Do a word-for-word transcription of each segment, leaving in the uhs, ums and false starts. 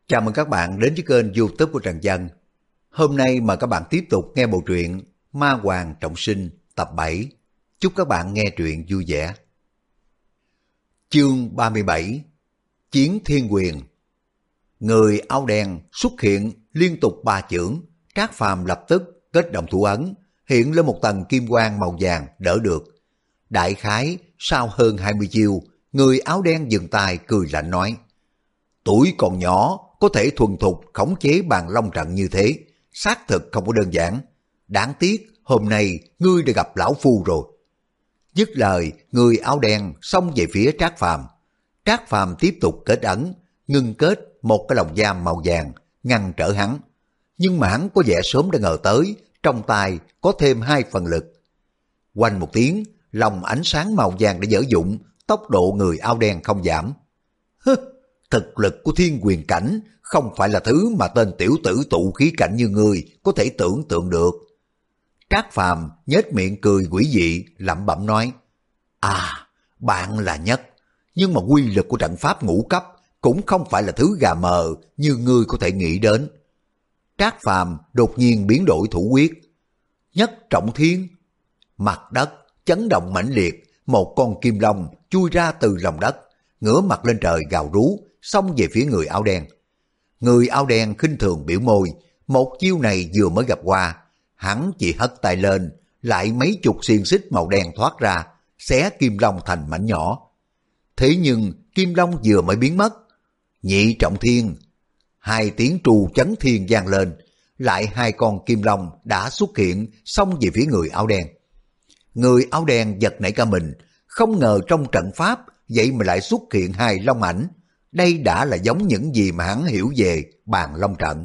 Chào mừng các bạn đến với kênh YouTube của Trần Dân. Hôm nay mời các bạn tiếp tục nghe bộ truyện Ma Hoàng Trọng Sinh tập bảy. Chúc các bạn nghe truyện vui vẻ. Chương ba mươi bảy. Chiến Thiên Quyền. Người áo đen xuất hiện liên tục ba chưởng, Trác Phàm lập tức kết động thủ ấn, hiện lên một tầng kim quang màu vàng đỡ được. Đại khái sau hơn hai mươi chiêu, người áo đen dừng tay cười lạnh nói: tuổi còn nhỏ có thể thuần thục khống chế bàn long trận như thế, xác thực không có đơn giản. Đáng tiếc hôm nay ngươi đã gặp lão phu rồi. Dứt lời, người áo đen xông về phía Trác Phàm. Trác Phàm tiếp tục kết ấn, ngưng kết một cái lồng giam màu vàng ngăn trở hắn. Nhưng mà hắn có vẻ sớm đã ngờ tới, trong tay có thêm hai phần lực. Quanh một tiếng, lồng ánh sáng màu vàng đã dở dụng, tốc độ người áo đen không giảm. Hứ! Thực lực của thiên quyền cảnh không phải là thứ mà tên tiểu tử tụ khí cảnh như ngươi có thể tưởng tượng được. Trác Phàm nhếch miệng cười quỷ dị, lẩm bẩm nói: À, bạn là nhất, nhưng mà quy lực của trận pháp ngũ cấp cũng không phải là thứ gà mờ như ngươi có thể nghĩ đến. Trác Phàm đột nhiên biến đổi thủ quyết. Nhất trọng thiên. Mặt đất chấn động mãnh liệt, một con kim long chui ra từ lòng đất, ngửa mặt lên trời gào rú, xông về phía người áo đen. Người áo đen khinh thường biểu môi, một chiêu này vừa mới gặp qua, hắn chỉ hất tay lên, lại mấy chục xiên xích màu đen thoát ra, xé kim long thành mảnh nhỏ. Thế nhưng kim long vừa mới biến mất, nhị trọng thiên, hai tiếng trù chấn thiên vang lên, lại hai con kim long đã xuất hiện xông về phía người áo đen. Người áo đen giật nảy cả mình, không ngờ trong trận pháp vậy mà lại xuất hiện hai long ảnh. Đây đã là giống những gì mà hắn hiểu về bàn long trận.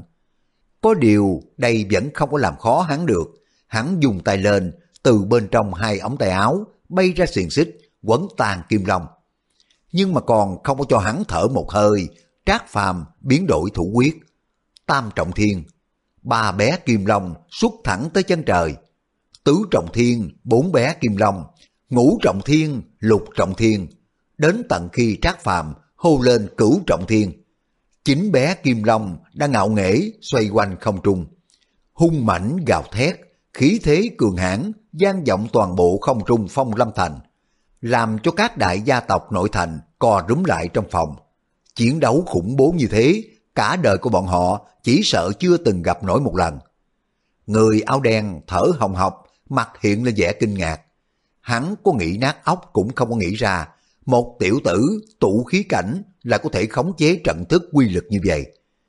Có điều đây vẫn không có làm khó hắn được. Hắn dùng tay lên, từ bên trong hai ống tay áo bay ra xiềng xích quấn tàn kim long. Nhưng mà còn không có cho hắn thở một hơi, Trác Phàm biến đổi thủ quyết. Tam trọng thiên, ba bé kim long xuất thẳng tới chân trời. Tứ trọng thiên, bốn bé kim long. Ngũ trọng thiên, lục trọng thiên. Đến tận khi Trác Phàm hô lên cửu trọng thiên, chín bé kim long đang ngạo nghễ xoay quanh không trung, hung mãnh gào thét, khí thế cường hãn vang vọng toàn bộ không trung Phong Lâm Thành, làm cho các đại gia tộc nội thành co rúm lại trong phòng. Chiến đấu khủng bố như thế, cả đời của bọn họ chỉ sợ chưa từng gặp nổi một lần. Người áo đen thở hồng hộc, mặt hiện lên vẻ kinh ngạc. Hắn có nghĩ nát óc cũng không có nghĩ ra, một tiểu tử tụ khí cảnh là có thể khống chế trận thức quy lực như vậy.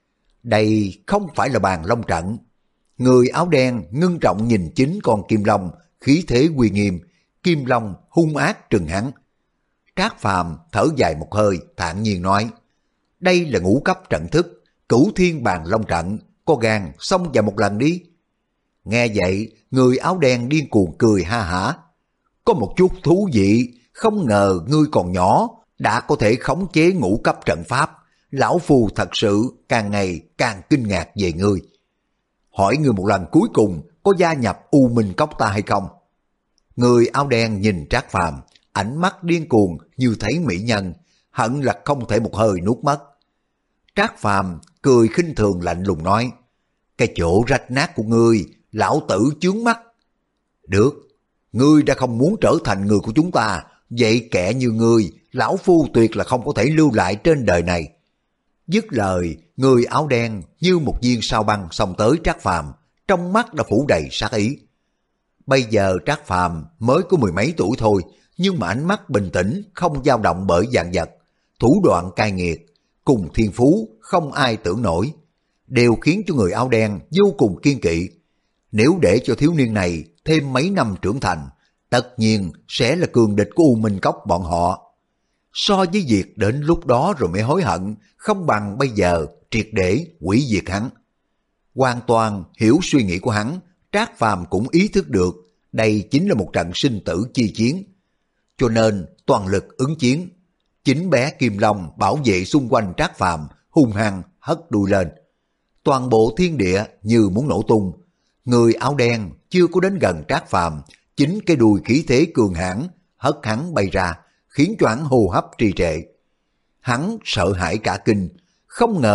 Đây không phải là bàn long trận. Người áo đen ngưng trọng nhìn chính con kim long, khí thế uy nghiêm, kim long hung ác trừng hắn. Trác Phàm thở dài một hơi, thản nhiên nói: đây là ngũ cấp trận thức, cửu thiên bàn long trận, có gan xông vào một lần đi. Nghe vậy, người áo đen điên cuồng cười ha hả: có một chút thú vị, không ngờ ngươi còn nhỏ đã có thể khống chế ngũ cấp trận pháp. Lão phu thật sự càng ngày càng kinh ngạc về ngươi. Hỏi ngươi một lần cuối cùng có gia nhập U Minh Cốc ta hay không? Người áo đen nhìn Trác Phàm, ánh mắt điên cuồng như thấy mỹ nhân, hận là không thể một hơi nuốt mất. Trác Phàm cười khinh thường lạnh lùng nói: cái chỗ rách nát của ngươi, lão tử chướng mắt. Được, ngươi đã không muốn trở thành người của chúng ta, vậy kẻ như ngươi, lão phu tuyệt là không có thể lưu lại trên đời này. Dứt lời, người áo đen như một viên sao băng xông tới Trác Phàm, trong mắt đã phủ đầy sát ý. Bây giờ Trác Phàm mới có mười mấy tuổi thôi, nhưng mà ánh mắt bình tĩnh, không dao động bởi vạn vật, thủ đoạn cay nghiệt, cùng thiên phú không ai tưởng nổi, đều khiến cho người áo đen vô cùng kiên kỵ. Nếu để cho thiếu niên này thêm mấy năm trưởng thành, tất nhiên sẽ là cường địch của U Minh Cốc bọn họ. So với việc đến lúc đó rồi mới hối hận, không bằng bây giờ triệt để hủy diệt hắn. Hoàn toàn hiểu suy nghĩ của hắn, Trác Phàm cũng ý thức được đây chính là một trận sinh tử chi chiến. Cho nên toàn lực ứng chiến. Chính bé Kim Long bảo vệ xung quanh Trác Phàm hung hăng hất đuôi lên. Toàn bộ thiên địa như muốn nổ tung. Người áo đen chưa có đến gần Trác Phàm, chính cái đuôi khí thế cường hãn hất hắn bay ra, khiến cho hắn hô hấp trì trệ. Hắn sợ hãi cả kinh, không ngờ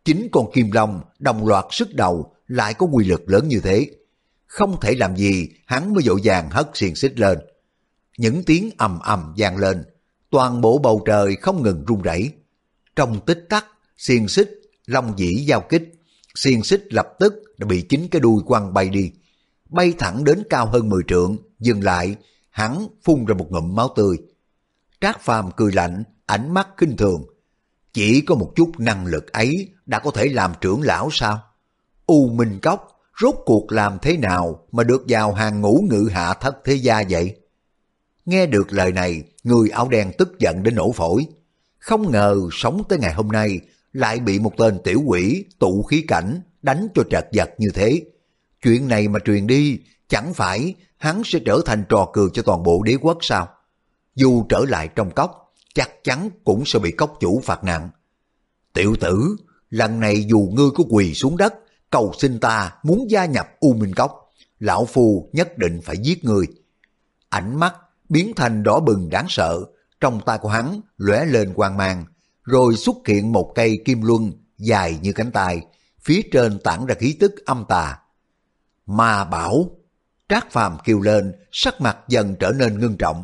Chính con kim long đồng loạt sức đầu lại có quy lực lớn như thế. Không thể làm gì, hắn mới vội vàng hất xiềng xích lên. Những tiếng ầm ầm vang lên, toàn bộ bầu trời không ngừng rung rẩy. Trong tích tắc, xiềng xích, long dĩ giao kích, xiềng xích lập tức đã bị chính cái đuôi quăng bay đi. Bay thẳng đến cao hơn mười trượng, dừng lại, hắn phun ra một ngụm máu tươi. Trác Phàm cười lạnh, ánh mắt khinh thường. Chỉ có một chút năng lực ấy đã có thể làm trưởng lão sao? U Minh Cốc rốt cuộc làm thế nào mà được vào hàng ngũ ngự hạ thất thế gia vậy? Nghe được lời này, người áo đen tức giận đến nổ phổi. Không ngờ sống tới ngày hôm nay lại bị một tên tiểu quỷ tụ khí cảnh đánh cho trật vật như thế. Chuyện này mà truyền đi, chẳng phải hắn sẽ trở thành trò cười cho toàn bộ đế quốc sao? Dù trở lại trong cốc, chắc chắn cũng sẽ bị cốc chủ phạt nặng. Tiểu tử, lần này dù ngươi có quỳ xuống đất, cầu xin ta muốn gia nhập U Minh Cốc, lão phu nhất định phải giết ngươi. Ánh mắt biến thành đỏ bừng đáng sợ, trong tay của hắn lóe lên quang mang, rồi xuất hiện một cây kim luân dài như cánh tay, phía trên tản ra khí tức âm tà. Ma bảo! Trác Phàm kêu lên, sắc mặt dần trở nên ngưng trọng.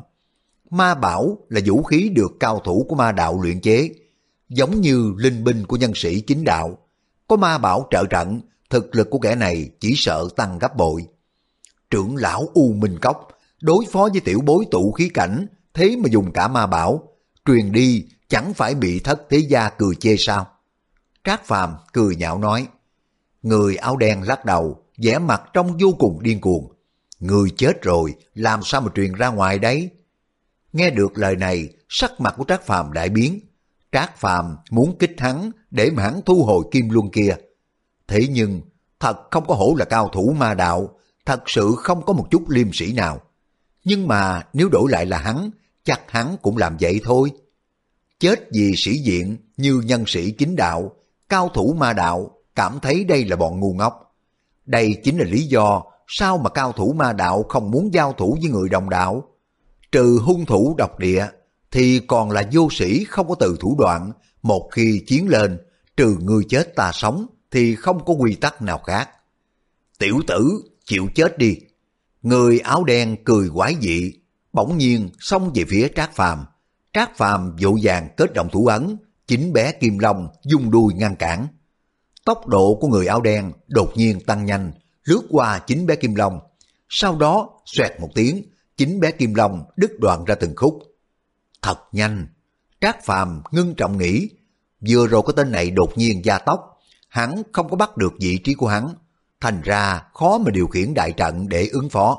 Ma bảo là vũ khí được cao thủ của ma đạo luyện chế, giống như linh binh của nhân sĩ chính đạo. Có ma bảo trợ trận, thực lực của kẻ này chỉ sợ tăng gấp bội. Trưởng lão U Minh Cốc đối phó với tiểu bối tụ khí cảnh, thế mà dùng cả ma bảo, truyền đi chẳng phải bị thất thế gia cười chê sao? Trác Phàm cười nhạo nói. Người áo đen lắc đầu, vẻ mặt trông vô cùng điên cuồng. Người chết rồi, làm sao mà truyền ra ngoài đấy? Nghe được lời này, sắc mặt của Trác Phàm đại biến. Trác Phàm muốn kích hắn để mà hắn thu hồi kim luân kia. Thế nhưng, thật không có hổ là cao thủ ma đạo, thật sự không có một chút liêm sĩ nào. Nhưng mà nếu đổi lại là hắn, chắc hắn cũng làm vậy thôi. Chết vì sĩ diện như nhân sĩ chính đạo, cao thủ ma đạo cảm thấy đây là bọn ngu ngốc. Đây chính là lý do sao mà cao thủ ma đạo không muốn giao thủ với người đồng đạo. Trừ hung thủ độc địa, thì còn là vô sĩ không có từ thủ đoạn. Một khi chiến lên, trừ ngươi chết ta sống, thì không có quy tắc nào khác. Tiểu tử, chịu chết đi. Người áo đen cười quái dị, bỗng nhiên xông về phía Trác Phàm. Trác Phàm vội vàng kết động thủ ấn, chính bé Kim Long dung đuôi ngăn cản. Tốc độ của người áo đen đột nhiên tăng nhanh, lướt qua chính bé Kim Long. Sau đó, xoẹt một tiếng, chính bé Kim Long đứt đoạn ra từng khúc. Thật nhanh, Trác Phàm ngưng trọng nghĩ, vừa rồi có tên này đột nhiên gia tốc, hắn không có bắt được vị trí của hắn, thành ra khó mà điều khiển đại trận để ứng phó.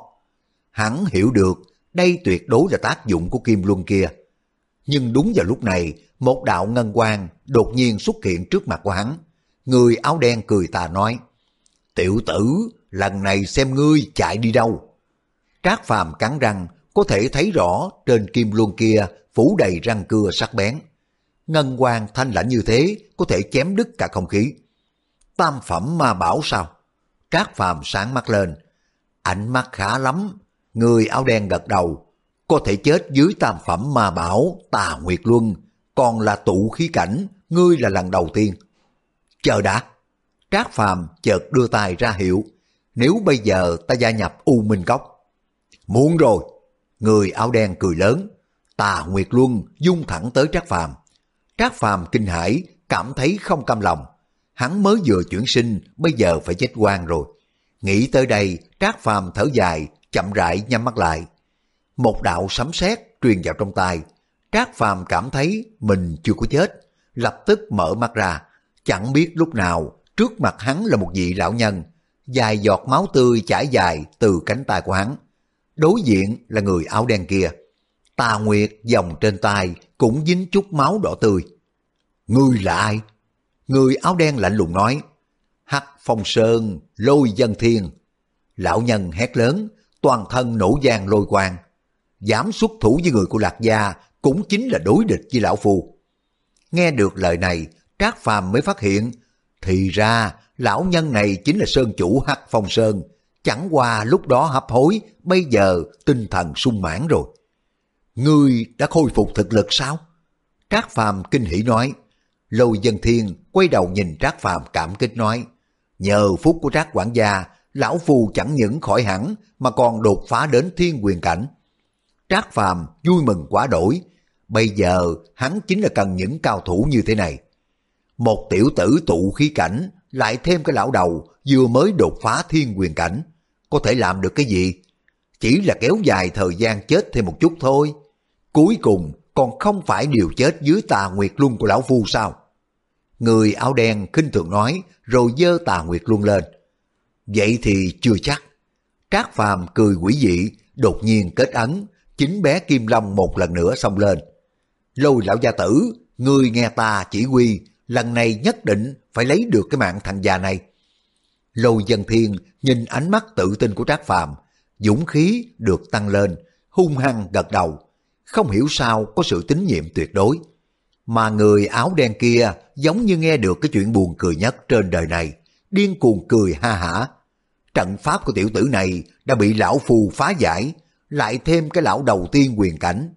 Hắn hiểu được đây tuyệt đối là tác dụng của kim luân kia. Nhưng đúng vào lúc này, một đạo ngân quang đột nhiên xuất hiện trước mặt của hắn. Người áo đen cười tà nói, tiểu tử, lần này xem ngươi chạy đi đâu. Trác Phàm cắn răng, có thể thấy rõ trên kim luân kia phủ đầy răng cưa sắc bén. Ngân quang thanh lãnh như thế có thể chém đứt cả không khí. Tam phẩm ma bảo sao? Trác Phàm sáng mắt lên. Ánh mắt khá lắm. Người áo đen gật đầu. Có thể chết dưới tam phẩm ma bảo Tà Nguyệt Luân, còn là tụ khí cảnh, ngươi là lần đầu tiên. Chờ đã. Trác Phàm chợt đưa tay ra hiệu. Nếu bây giờ ta gia nhập U Minh Cốc. Muốn rồi. Người áo đen cười lớn. Tà Nguyệt Luân dung thẳng tới Trác Phàm. Trác Phàm kinh hãi, cảm thấy không cam lòng. Hắn mới vừa chuyển sinh, bây giờ phải chết oan rồi. Nghĩ tới đây, Trác Phàm thở dài, chậm rãi nhắm mắt lại. Một đạo sấm sét truyền vào trong tai. Trác Phàm cảm thấy mình chưa có chết, lập tức mở mắt ra. Chẳng biết lúc nào, trước mặt hắn là một vị lão nhân, dài giọt máu tươi chảy dài từ cánh tay của hắn. Đối diện là người áo đen kia. Tà Nguyệt vòng trên tay cũng dính chút máu đỏ tươi. Ngươi là ai? Người áo đen lạnh lùng nói. Hắc Phong Sơn, Lôi Dân Thiên. Lão nhân hét lớn, toàn thân nổ vang lôi quang. Dám xuất thủ với người của Lạc Gia cũng chính là đối địch với lão phu. Nghe được lời này, Trác Phàm mới phát hiện, thì ra lão nhân này chính là sơn chủ Hắc Phong Sơn. Chẳng qua lúc đó hấp hối, bây giờ tinh thần sung mãn rồi. Ngươi đã khôi phục thực lực sao? Trác Phàm kinh hỉ nói. Lôi Dân Thiên quay đầu nhìn Trác Phàm cảm kích nói, nhờ phúc của Trác quản gia, lão phu chẳng những khỏi hẳn mà còn đột phá đến thiên quyền cảnh. Trác Phàm vui mừng quá đổi, bây giờ hắn chính là cần những cao thủ như thế này. Một tiểu tử tụ khí cảnh, lại thêm cái lão đầu vừa mới đột phá thiên quyền cảnh, có thể làm được cái gì? Chỉ là kéo dài thời gian chết thêm một chút thôi. Cuối cùng còn không phải đều chết dưới Tà Nguyệt Luân của lão phu sao? Người áo đen khinh thường nói, rồi giơ Tà Nguyệt Luân lên. Vậy thì chưa chắc. Trác Phàm cười quỷ dị, đột nhiên kết ấn, chính bé Kim Long một lần nữa xông lên. Lôi lão gia tử, ngươi nghe ta chỉ huy, lần này nhất định phải lấy được cái mạng thằng già này. Lôi Dân Thiên nhìn ánh mắt tự tin của Trác Phàm, dũng khí được tăng lên, hung hăng gật đầu. Không hiểu sao có sự tín nhiệm tuyệt đối. Mà người áo đen kia giống như nghe được cái chuyện buồn cười nhất trên đời này, điên cuồng cười ha hả. Trận pháp của tiểu tử này đã bị lão phù phá giải, lại thêm cái lão đầu thiên quyền cảnh.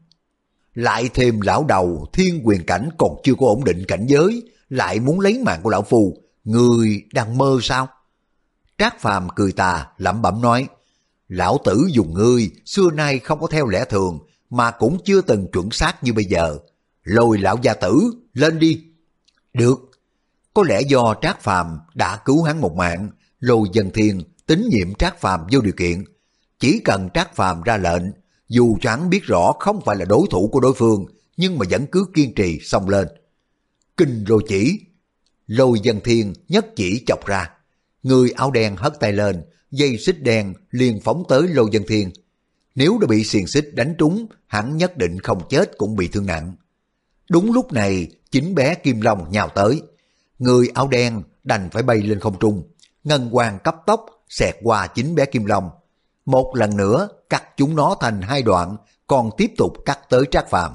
Lại thêm lão đầu thiên quyền cảnh còn chưa có ổn định cảnh giới, lại muốn lấy mạng của lão phù, người đang mơ sao? Trác Phàm cười tà, lẩm bẩm nói, lão tử dùng ngươi xưa nay không có theo lẽ thường, mà cũng chưa từng chuẩn xác như bây giờ. Lôi lão gia tử, lên đi. Được. Có lẽ do Trác Phàm đã cứu hắn một mạng, Lôi Dân Thiên tín nhiệm Trác Phàm vô điều kiện. Chỉ cần Trác Phàm ra lệnh, dù cho hắn biết rõ không phải là đối thủ của đối phương, nhưng mà vẫn cứ kiên trì xông lên. Kinh lôi chỉ. Lôi Dân Thiên nhất chỉ chọc ra. Người áo đen hất tay lên, dây xích đen liền phóng tới Lôi Dân Thiên. Nếu đã bị xiềng xích đánh trúng, hắn nhất định không chết cũng bị thương nặng. Đúng lúc này, chính bé Kim Long nhào tới. Người áo đen đành phải bay lên không trung. Ngân quang cấp tốc xẹt qua chính bé Kim Long. Một lần nữa cắt chúng nó thành hai đoạn, còn tiếp tục cắt tới Trác Phàm.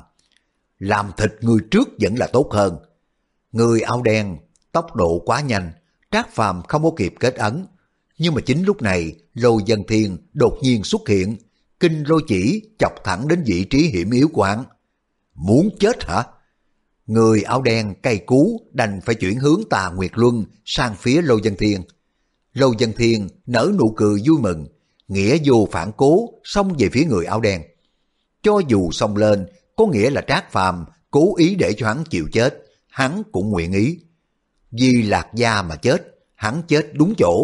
Làm thịt người trước vẫn là tốt hơn. Người áo đen tốc độ quá nhanh, Trác Phàm không có kịp kết ấn. Nhưng mà chính lúc này, Lôi Dân Thiên đột nhiên xuất hiện, kinh lôi chỉ chọc thẳng đến vị trí hiểm yếu của hắn. Muốn chết hả? Người áo đen cay cú đành phải chuyển hướng Tà Nguyệt Luân sang phía Lôi Dân Thiên. Lôi Dân Thiên nở nụ cười vui mừng, nghĩa vô phản cố xông về phía người áo đen. Cho dù xông lên, có nghĩa là Trác Phàm cố ý để cho hắn chịu chết, hắn cũng nguyện ý. Vì Lạc Gia mà chết, hắn chết đúng chỗ.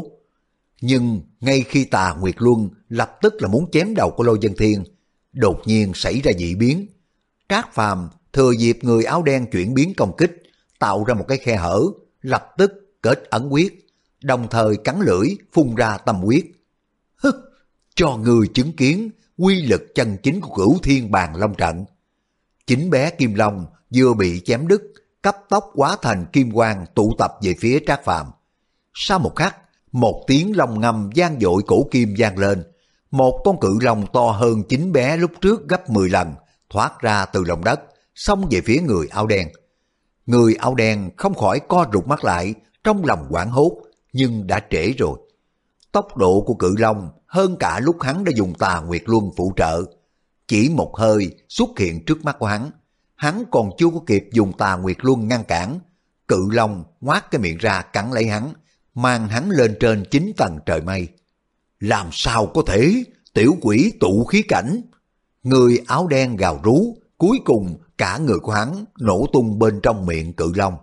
Nhưng ngay khi Tà Nguyệt Luân lập tức là muốn chém đầu của Lôi Dân Thiên, đột nhiên xảy ra dị biến. Trác Phàm thừa dịp người áo đen chuyển biến công kích, tạo ra một cái khe hở, lập tức kết ấn quyết, đồng thời cắn lưỡi phun ra tâm quyết. Hứ, cho người chứng kiến quy lực chân chính của Cửu Thiên Bàn Long trận. Chính bé Kim Long vừa bị chém đứt, cấp tốc hóa thành kim quang tụ tập về phía Trác Phàm. Sau một khắc, một tiếng long ngâm vang dội cổ kim vang lên, một con cự long to hơn chính bé lúc trước gấp mười lần thoát ra từ lòng đất, xông về phía người áo đen. Người áo đen không khỏi co rụt mắt lại, trong lòng hoảng hốt, nhưng đã trễ rồi. Tốc độ của cự long hơn cả lúc hắn đã dùng Tà Nguyệt Luân phụ trợ. Chỉ một hơi xuất hiện trước mắt của hắn, hắn còn chưa có kịp dùng Tà Nguyệt Luân ngăn cản, cự long ngoác cái miệng ra cắn lấy hắn, mang hắn lên trên chín tầng trời mây. Làm sao có thể, tiểu quỷ tụ khí cảnh? Người áo đen gào rú, cuối cùng cả người của hắn nổ tung bên trong miệng cự long.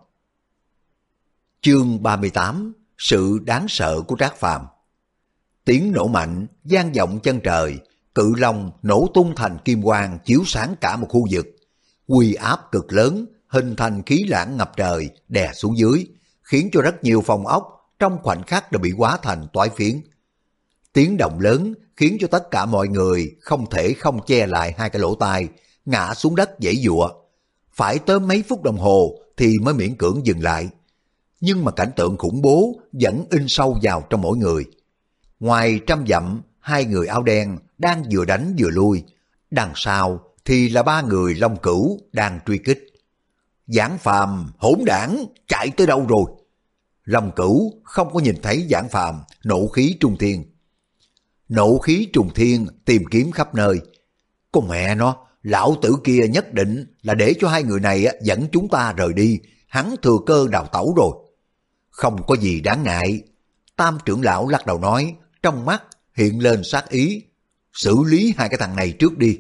Chương ba mươi tám. Sự đáng sợ của Trác Phàm. Tiếng nổ mạnh vang vọng chân trời, cự long nổ tung thành kim quang chiếu sáng cả một khu vực. Uy áp cực lớn hình thành khí lãng ngập trời đè xuống dưới, khiến cho rất nhiều phòng ốc trong khoảnh khắc đã bị hóa thành toái phiến. Tiếng động lớn khiến cho tất cả mọi người không thể không che lại hai cái lỗ tai, ngã xuống đất giãy giụa. Phải tới mấy phút đồng hồ thì mới miễn cưỡng dừng lại. Nhưng mà cảnh tượng khủng bố vẫn in sâu vào trong mỗi người. Ngoài trăm dặm, hai người áo đen đang vừa đánh vừa lui. Đằng sau thì là ba người Long Cửu đang truy kích. Giảng Phàm, hỗn đảng, chạy tới đâu rồi? Long Cửu không có nhìn thấy Giảng Phàm, nộ khí trung thiên. Nộ khí trùng thiên tìm kiếm khắp nơi. Con mẹ nó, lão tử kia nhất định là để cho hai người này dẫn chúng ta rời đi, hắn thừa cơ đào tẩu rồi. Không có gì đáng ngại. Tam trưởng lão lắc đầu nói, trong mắt hiện lên sát ý. Xử lý hai cái thằng này trước đi.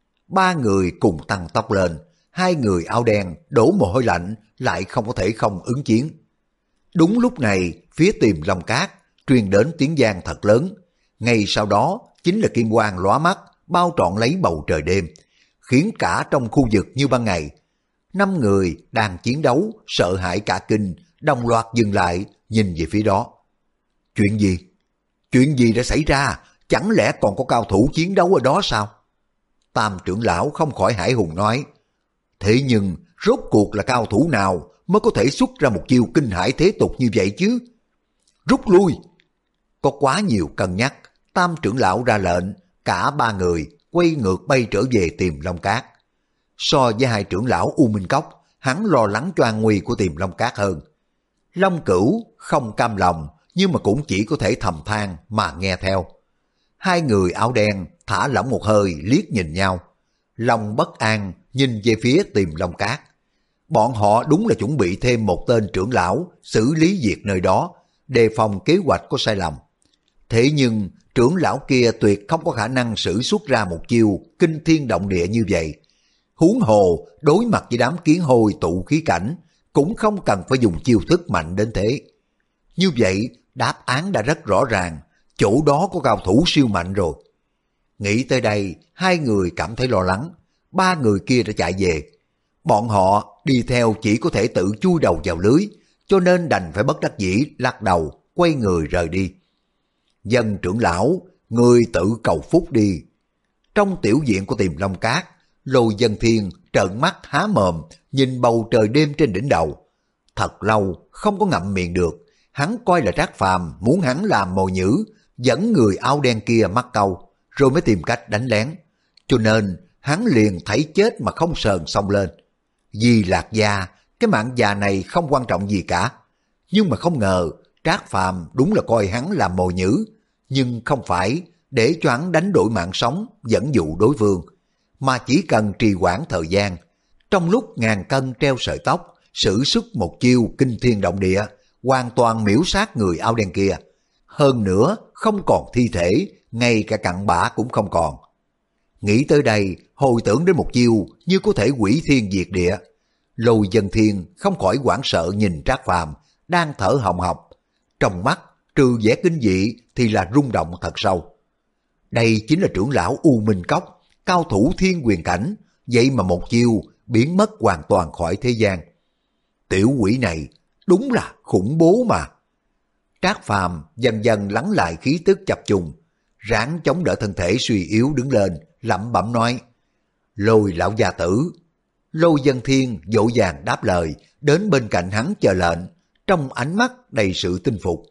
Ba người cùng tăng tốc lên, hai người áo đen đổ mồ hôi lạnh lại không có thể không ứng chiến. Đúng lúc này, phía Tiềm Long Cát truyền đến tiếng vang thật lớn. Ngay sau đó chính là kim quang lóa mắt, bao trọn lấy bầu trời đêm, khiến cả trong khu vực như ban ngày. Năm người đang chiến đấu, sợ hãi cả kinh, đồng loạt dừng lại, nhìn về phía đó. Chuyện gì? Chuyện gì đã xảy ra? Chẳng lẽ còn có cao thủ chiến đấu ở đó sao? Tam trưởng lão không khỏi hải hùng nói. Thế nhưng, rốt cuộc là cao thủ nào mới có thể xuất ra một chiêu kinh hải thế tục như vậy chứ? Rút lui! Có quá nhiều cân nhắc, Tam trưởng lão ra lệnh, cả ba người quay ngược bay trở về Tiềm Long Cát. So với hai trưởng lão U Minh Cốc, hắn lo lắng cho an nguy của Tiềm Long Cát hơn. Long Cửu không cam lòng, nhưng mà cũng chỉ có thể thầm than mà nghe theo. Hai người áo đen thả lỏng một hơi liếc nhìn nhau. Lòng bất an nhìn về phía Tiềm Long Cát. Bọn họ đúng là chuẩn bị thêm một tên trưởng lão xử lý việc nơi đó, đề phòng kế hoạch có sai lầm. Thế nhưng trưởng lão kia tuyệt không có khả năng sử xuất ra một chiêu kinh thiên động địa như vậy. Huống hồ đối mặt với đám kiến hôi tụ khí cảnh cũng không cần phải dùng chiêu thức mạnh đến thế. Như vậy đáp án đã rất rõ ràng, chỗ đó có cao thủ siêu mạnh rồi. Nghĩ tới đây, hai người cảm thấy lo lắng, ba người kia đã chạy về. Bọn họ đi theo chỉ có thể tự chui đầu vào lưới, cho nên đành phải bất đắc dĩ lắc đầu, quay người rời đi. Dân trưởng lão, người tự cầu phúc đi. Trong tiểu viện của Tiềm Long Cát, Lôi Dân Thiên trợn mắt há mồm, nhìn bầu trời đêm trên đỉnh đầu. Thật lâu không có ngậm miệng được, hắn coi là Trác Phàm muốn hắn làm mồi nhử, dẫn người áo đen kia mắc câu, rồi mới tìm cách đánh lén. Cho nên hắn liền thấy chết mà không sờn xông lên. Vì Lạc Gia, cái mạng già này không quan trọng gì cả. Nhưng mà không ngờ, Trác Phàm đúng là coi hắn làm mồi nhử, nhưng không phải để cho hắn đánh đổi mạng sống, dẫn dụ đối phương, mà chỉ cần trì hoãn thời gian. Trong lúc ngàn cân treo sợi tóc, sử xuất một chiêu kinh thiên động địa, hoàn toàn miễu sát người áo đen kia. Hơn nữa, không còn thi thể, ngay cả cặn bã cũng không còn. Nghĩ tới đây, hồi tưởng đến một chiêu như có thể hủy thiên diệt địa. Lôi Dân Thiên không khỏi hoảng sợ nhìn Trác Phàm đang thở hồng hộc, trong mắt trừ vẻ kinh dị thì là rung động thật sâu. Đây chính là trưởng lão U Minh Cốc, cao thủ thiên quyền cảnh, vậy mà một chiêu biến mất hoàn toàn khỏi thế gian. Tiểu quỷ này đúng là khủng bố mà. Trác Phàm dần dần lắng lại khí tức chập trùng, ráng chống đỡ thân thể suy yếu đứng lên, lẩm bẩm nói: Lôi lão gia tử. Lôi Dân Thiên vội vàng đáp lời, đến bên cạnh hắn chờ lệnh, trong ánh mắt đầy sự tinh phục.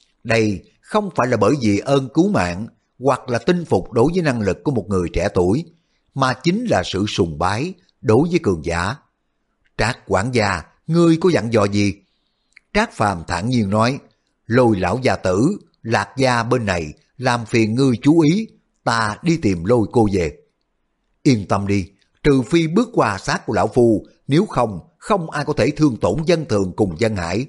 Đây không phải là bởi vì ơn cứu mạng hoặc là tinh phục đối với năng lực của một người trẻ tuổi, mà chính là sự sùng bái đối với cường giả. Trác quản gia, ngươi có dặn dò gì? Trác Phàm thản nhiên nói: Lôi lão gia tử, Lạc gia bên này làm phiền ngươi chú ý, ta đi tìm Lôi cô về. Yên tâm đi, trừ phi bước qua xác của lão phu, nếu không, không ai có thể thương tổn dân thường cùng dân hải.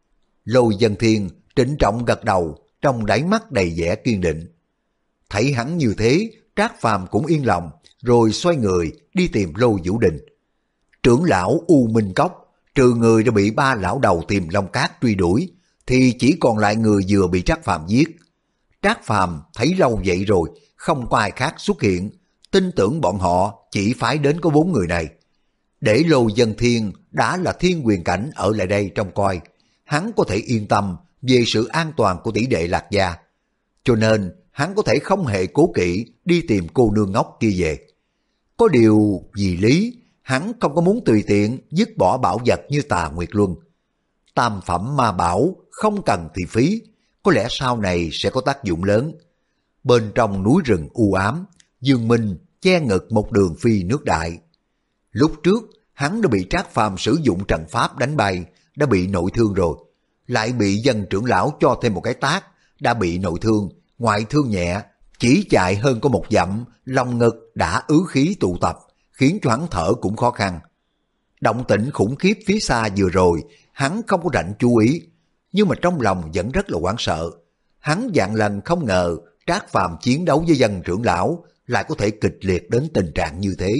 Lôi Dân Thiên trịnh trọng gật đầu, trong đáy mắt đầy vẻ kiên định. Thấy hắn như thế, Trác Phàm cũng yên lòng, rồi xoay người đi tìm Lôi Vũ Đình. Trưởng lão U Minh Cốc, trừ người đã bị ba lão đầu Tiềm Long Cát truy đuổi, thì chỉ còn lại người vừa bị Trác Phàm giết. Trác Phàm thấy lâu vậy rồi, không có ai khác xuất hiện, tin tưởng bọn họ chỉ phái đến có bốn người này. Để Lôi Dân Thiên đã là thiên quyền cảnh ở lại đây trông coi, hắn có thể yên tâm về sự an toàn của tỷ đệ Lạc gia. Cho nên hắn có thể không hề cố kỵ đi tìm cô nương ngốc kia về. Có điều vì lý, hắn không có muốn tùy tiện dứt bỏ bảo vật như Tà Nguyệt Luân. Tam phẩm ma bảo không cần thì phí, có lẽ sau này sẽ có tác dụng lớn. Bên trong núi rừng u ám, Dương Minh che ngực một đường phi nước đại. Lúc trước hắn đã bị Trác Phàm sử dụng trận pháp đánh bay, đã bị nội thương rồi, lại bị Dân trưởng lão cho thêm một cái tát, đã bị nội thương, ngoại thương nhẹ, chỉ chạy hơn có một dặm, lòng ngực đã ứ khí tụ tập, khiến cho hắn thở cũng khó khăn. Động tĩnh khủng khiếp phía xa vừa rồi, hắn không có rảnh chú ý, nhưng mà trong lòng vẫn rất là hoảng sợ. Hắn vạn lần không ngờ Trác Phàm chiến đấu với Dân trưởng lão lại có thể kịch liệt đến tình trạng như thế.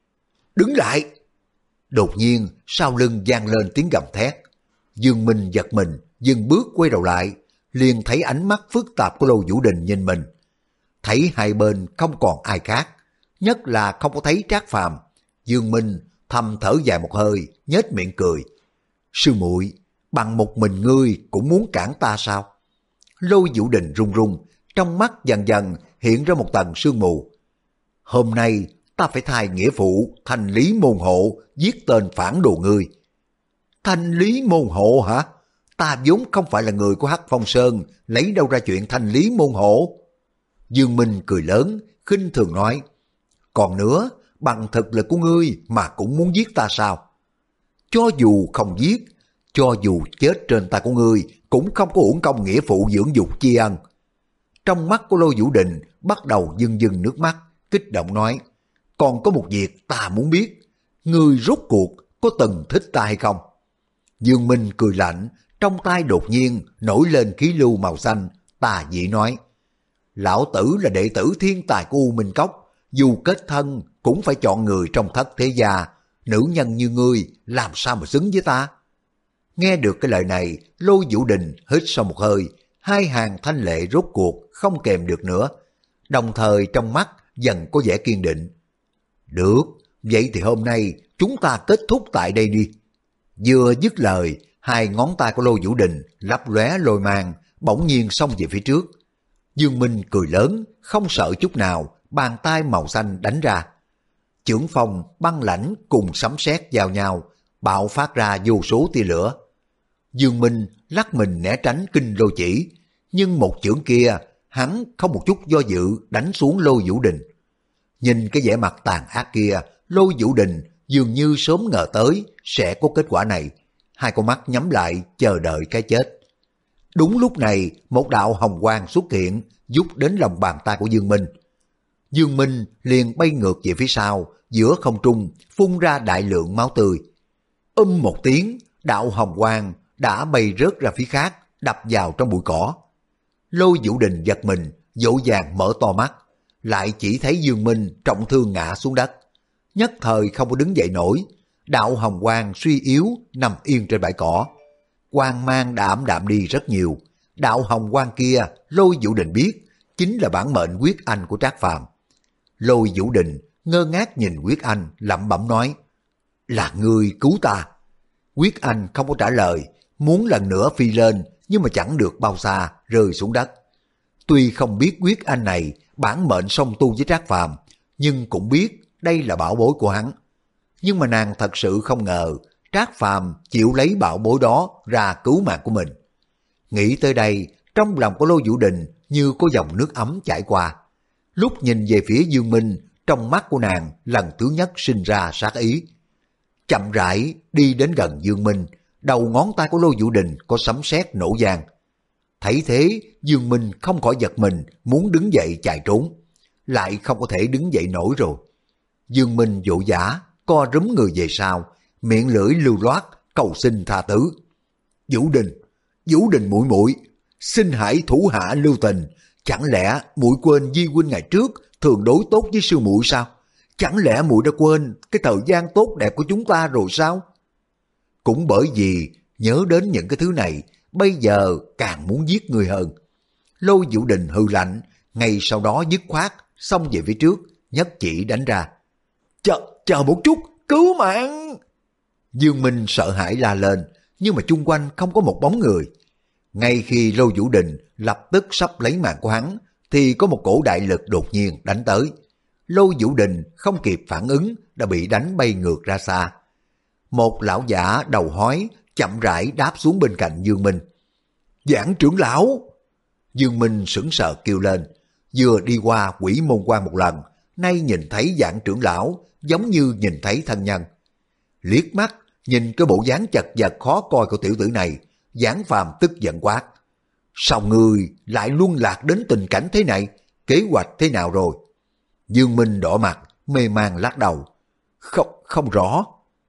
Đứng lại! Đột nhiên sau lưng vang lên tiếng gầm thét. Dương Minh giật mình, dừng bước quay đầu lại, liền thấy ánh mắt phức tạp của Lô Vũ Đình nhìn mình. Thấy hai bên không còn ai khác, nhất là không có thấy Trác Phàm, Dương Minh thầm thở dài một hơi, nhếch miệng cười. Sư muội, bằng một mình ngươi cũng muốn cản ta sao? Lô Vũ Đình run run, trong mắt dần dần hiện ra một tầng sương mù. Hôm nay ta phải thay nghĩa phụ Thanh Lý Môn Hộ giết tên phản đồ ngươi. Thanh Lý Môn Hộ hả? Ta vốn không phải là người của Hắc Phong Sơn, lấy đâu ra chuyện Thanh Lý Môn Hộ? Dương Minh cười lớn, khinh thường nói. Còn nữa, bằng thực lực của ngươi mà cũng muốn giết ta sao? Cho dù không giết, cho dù chết trên tay của ngươi, cũng không có uổng công nghĩa phụ dưỡng dục tri ân. Trong mắt của Lô Vũ Đình bắt đầu dưng dưng nước mắt, kích động nói. Còn có một việc ta muốn biết, ngươi rốt cuộc có từng thích ta hay không? Dương Minh cười lạnh, trong tay đột nhiên nổi lên khí lưu màu xanh, tà dị nói. Lão tử là đệ tử thiên tài của U Minh Cốc, dù kết thân cũng phải chọn người trong thất thế gia, nữ nhân như ngươi làm sao mà xứng với ta? Nghe được cái lời này, Lô Vũ Đình hít sâu một hơi, hai hàng thanh lệ rốt cuộc không kèm được nữa, đồng thời trong mắt dần có vẻ kiên định. Được, vậy thì hôm nay chúng ta kết thúc tại đây đi. Vừa dứt lời, hai ngón tay của Lô Vũ Đình lấp lóe lôi mang, bỗng nhiên xông về phía trước. Dương Minh cười lớn, không sợ chút nào, bàn tay màu xanh đánh ra. Chưởng phong băng lãnh cùng sấm sét giao nhau, bạo phát ra vô số tia lửa. Dương Minh lắc mình né tránh kinh lôi chỉ, nhưng một chưởng kia hắn không một chút do dự đánh xuống Lô Vũ Đình. Nhìn cái vẻ mặt tàn ác kia, Lô Vũ Đình dường như sớm ngờ tới sẽ có kết quả này, hai con mắt nhắm lại chờ đợi cái chết. Đúng lúc này, một đạo hồng quang xuất hiện, giúp đến lòng bàn tay của Dương Minh. Dương Minh liền bay ngược về phía sau, giữa không trung phun ra đại lượng máu tươi. Um một tiếng, đạo hồng quang đã bay rớt ra phía khác, đập vào trong bụi cỏ. Lô Vũ Đình giật mình, dỗ dàng mở to mắt, lại chỉ thấy Dương Minh trọng thương ngã xuống đất, nhất thời không có đứng dậy nổi. Đạo hồng quang suy yếu nằm yên trên bãi cỏ, quang mang đã ảm đạm đi rất nhiều. Đạo hồng quang kia Lô Vũ Đình biết chính là bản mệnh quyết anh của Trác Phàm. Lô Vũ Đình ngơ ngác nhìn quyết anh, lẩm bẩm nói: là ngươi cứu ta. Quyết anh không có trả lời, muốn lần nữa phi lên nhưng mà chẳng được bao xa, rơi xuống đất. Tuy không biết quyết anh này bản mệnh song tu với Trác Phàm, nhưng cũng biết đây là bảo bối của hắn. Nhưng mà nàng thật sự không ngờ Trác Phàm chịu lấy bảo bối đó ra cứu mạng của mình. Nghĩ tới đây, trong lòng của Lô Vũ Đình như có dòng nước ấm chảy qua. Lúc nhìn về phía Dương Minh, trong mắt của nàng lần thứ nhất sinh ra sát ý. Chậm rãi đi đến gần Dương Minh, đầu ngón tay của Lô Vũ Đình có sấm sét nổ vang. Thấy thế, Dương Minh không khỏi giật mình, muốn đứng dậy chạy trốn, lại không có thể đứng dậy nổi rồi. Dương Minh vội vã co rúm người về sau, miệng lưỡi lưu loát cầu xin tha thứ. Vũ Đình, Vũ Đình muội muội, xin hãy thủ hạ lưu tình. Chẳng lẽ muội quên Di huynh ngày trước thường đối tốt với sư muội sao? Chẳng lẽ muội đã quên cái thời gian tốt đẹp của chúng ta rồi sao? Cũng bởi vì nhớ đến những cái thứ này, bây giờ càng muốn giết người hơn. Lô Vũ Đình hừ lạnh, ngay sau đó dứt khoát xông về phía trước, nhất chỉ đánh ra. Chờ, chờ một chút, cứu mạng! Dương Minh sợ hãi la lên, nhưng mà chung quanh không có một bóng người. Ngay khi Lô Vũ Đình lập tức sắp lấy mạng của hắn, thì có một cổ đại lực đột nhiên đánh tới. Lô Vũ Đình không kịp phản ứng đã bị đánh bay ngược ra xa. Một lão giả đầu hói chậm rãi đáp xuống bên cạnh Dương Minh. Giảng trưởng lão! Dương Minh sững sờ kêu lên, vừa đi qua Quỷ Môn Quan một lần, nay nhìn thấy Giảng trưởng lão giống như nhìn thấy thân nhân. Liếc mắt nhìn cái bộ dáng chật vật khó coi của tiểu tử này, Giảng Phàm tức giận quát: sao ngươi lại luân lạc đến tình cảnh thế này? Kế hoạch thế nào rồi? Dương Minh đỏ mặt, mê man lắc đầu. Không, không rõ.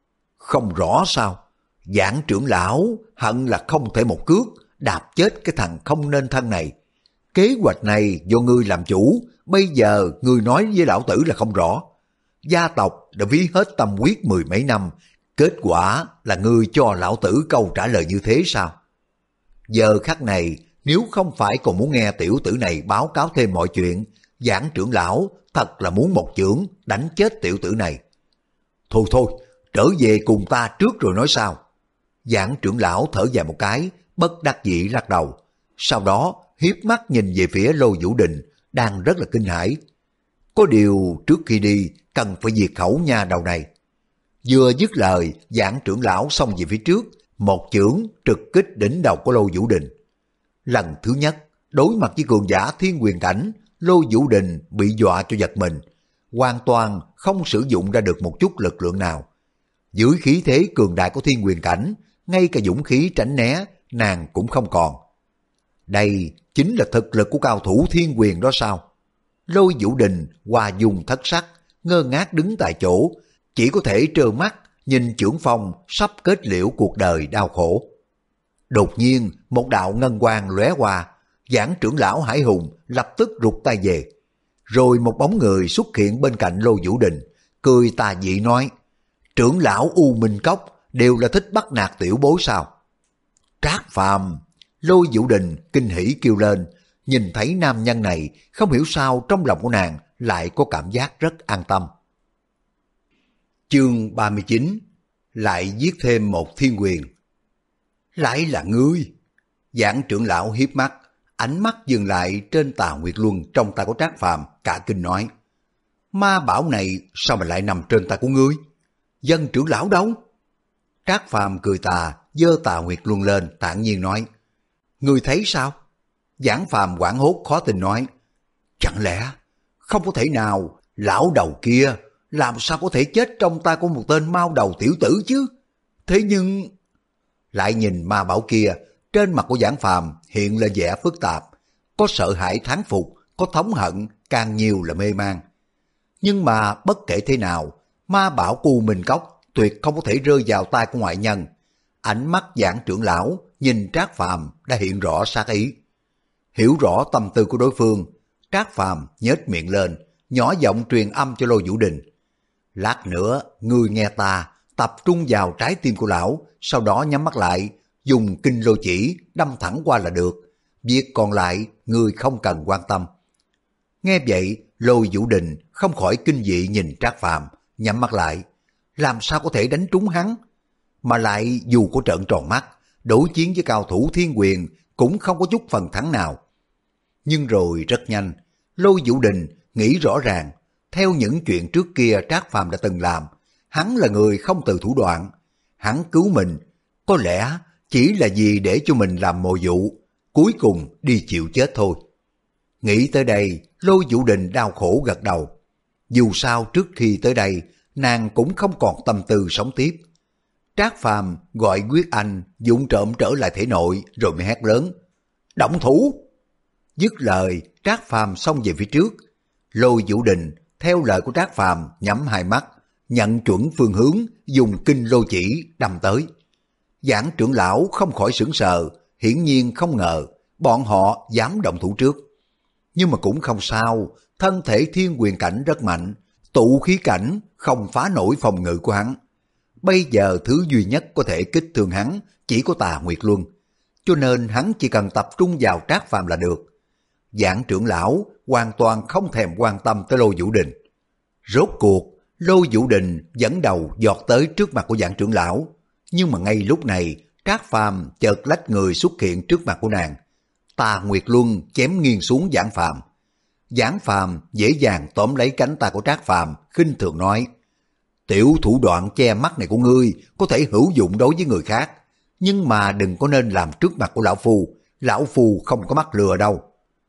Không rõ sao? Giảng trưởng lão hận là không thể một cước đạp chết cái thằng không nên thân này. Kế hoạch này do ngươi làm chủ, bây giờ ngươi nói với lão tử là không rõ. Gia tộc đã ví hết tâm huyết mười mấy năm, kết quả là ngươi cho lão tử câu trả lời như thế sao? Giờ khắc này, nếu không phải còn muốn nghe tiểu tử này báo cáo thêm mọi chuyện, Giảng trưởng lão thật là muốn một chưởng đánh chết tiểu tử này. Thôi thôi, trở về cùng ta trước rồi nói sao. Giảng trưởng lão thở dài một cái, bất đắc dĩ lắc đầu. Sau đó hiếp mắt nhìn về phía Lô Vũ Đình, đang rất là kinh hãi. Có điều trước khi đi, cần phải diệt khẩu nha đầu này. Vừa dứt lời, Giảng trưởng lão xông về phía trước, một chưởng trực kích đỉnh đầu của Lô Vũ Đình. Lần thứ nhất, đối mặt với cường giả thiên quyền cảnh, Lô Vũ Đình bị dọa cho giật mình, hoàn toàn không sử dụng ra được một chút lực lượng nào. Dưới khí thế cường đại của thiên quyền cảnh, ngay cả dũng khí tránh né, nàng cũng không còn. Đây chính là thực lực của cao thủ thiên quyền đó sao? Lô Vũ Đình hòa dung thất sắc, ngơ ngác đứng tại chỗ, chỉ có thể trơ mắt nhìn chưởng phong sắp kết liễu cuộc đời đau khổ. Đột nhiên một đạo ngân quang lóe qua, Giảng trưởng lão Hải Hùng lập tức rụt tay về. Rồi một bóng người xuất hiện bên cạnh Lô Vũ Đình, cười tà dị nói: trưởng lão U Minh Cốc đều là thích bắt nạt tiểu bối sao? Trác Phàm! Lô Vũ Đình kinh hỉ kêu lên, nhìn thấy nam nhân này, không hiểu sao trong lòng của nàng lại có cảm giác rất an tâm. Chương ba mươi chín. Lại giết thêm một thiên quyền. Lại là ngươi! Giảng trưởng lão hiếp mắt, ánh mắt dừng lại trên Tà Nguyệt Luân trong tay của Trác Phàm, cả kinh nói: ma bảo này sao mà lại nằm trên tay của ngươi? Dân trưởng lão đâu? Trác Phàm cười tà, giơ Tà Nguyệt Luân lên, thản nhiên nói: ngươi thấy sao? Giảng Phàm hoảng hốt khó tin nói: chẳng lẽ không có thể nào, lão đầu kia làm sao có thể chết trong tay của một tên mao đầu tiểu tử chứ? Thế nhưng... Lại nhìn ma bảo kia, trên mặt của Giảng Phàm hiện lên vẻ phức tạp, có sợ hãi thán phục, có thống hận, càng nhiều là mê man. Nhưng mà bất kể thế nào, ma bảo của U Minh Cốc tuyệt không có thể rơi vào tay của ngoại nhân. Ánh mắt Giảng trưởng lão nhìn Trác Phàm đã hiện rõ sát ý. Hiểu rõ tâm tư của đối phương, Trác Phàm nhếch miệng lên, nhỏ giọng truyền âm cho Lô Vũ Đình: lát nữa ngươi nghe ta tập trung vào trái tim của lão, sau đó nhắm mắt lại, dùng kinh lô chỉ đâm thẳng qua là được. Việc còn lại ngươi không cần quan tâm. Nghe vậy, Lô Vũ Đình không khỏi kinh dị nhìn Trác Phàm, nhắm mắt lại. Làm sao có thể đánh trúng hắn? Mà lại dù có trợn tròn mắt, đối chiến với cao thủ thiên quyền cũng không có chút phần thắng nào. Nhưng rồi rất nhanh, Lô Vũ Đình nghĩ rõ ràng, theo những chuyện trước kia Trác Phàm đã từng làm, hắn là người không từ thủ đoạn. Hắn cứu mình, có lẽ chỉ là vì để cho mình làm mồi dụ, cuối cùng đi chịu chết thôi. Nghĩ tới đây, Lô Vũ Đình đau khổ gật đầu. Dù sao trước khi tới đây, nàng cũng không còn tâm tư sống tiếp. Trác Phàm gọi Quyết Anh vụng trộm trở lại thể nội rồi mới hét lớn: động thủ! Dứt lời, Trác Phàm xông về phía trước. Lô Vũ Đình theo lời của Trác Phàm nhắm hai mắt, nhận chuẩn phương hướng, dùng kinh lô chỉ đâm tới. Giảng trưởng lão không khỏi sửng sờ, hiển nhiên không ngờ bọn họ dám động thủ trước. Nhưng mà cũng không sao, thân thể thiên quyền cảnh rất mạnh, tụ khí cảnh không phá nổi phòng ngự của hắn. Bây giờ thứ duy nhất có thể kích thương hắn chỉ có Tà Nguyệt Luân, cho nên hắn chỉ cần tập trung vào Trác Phàm là được. Giảng trưởng lão hoàn toàn không thèm quan tâm tới Lô Vũ Đình. Rốt cuộc, Lô Vũ Đình dẫn đầu giọt tới trước mặt của Giảng trưởng lão, nhưng mà ngay lúc này, Trác Phàm chợt lách người xuất hiện trước mặt của nàng. Tà Nguyệt Luân chém nghiêng xuống Giảng Phàm. Giảng Phàm dễ dàng tóm lấy cánh tay của Trác Phàm, khinh thường nói: tiểu thủ đoạn che mắt này của ngươi có thể hữu dụng đối với người khác, nhưng mà đừng có nên làm trước mặt của lão phu, lão phu không có mắt lừa đâu.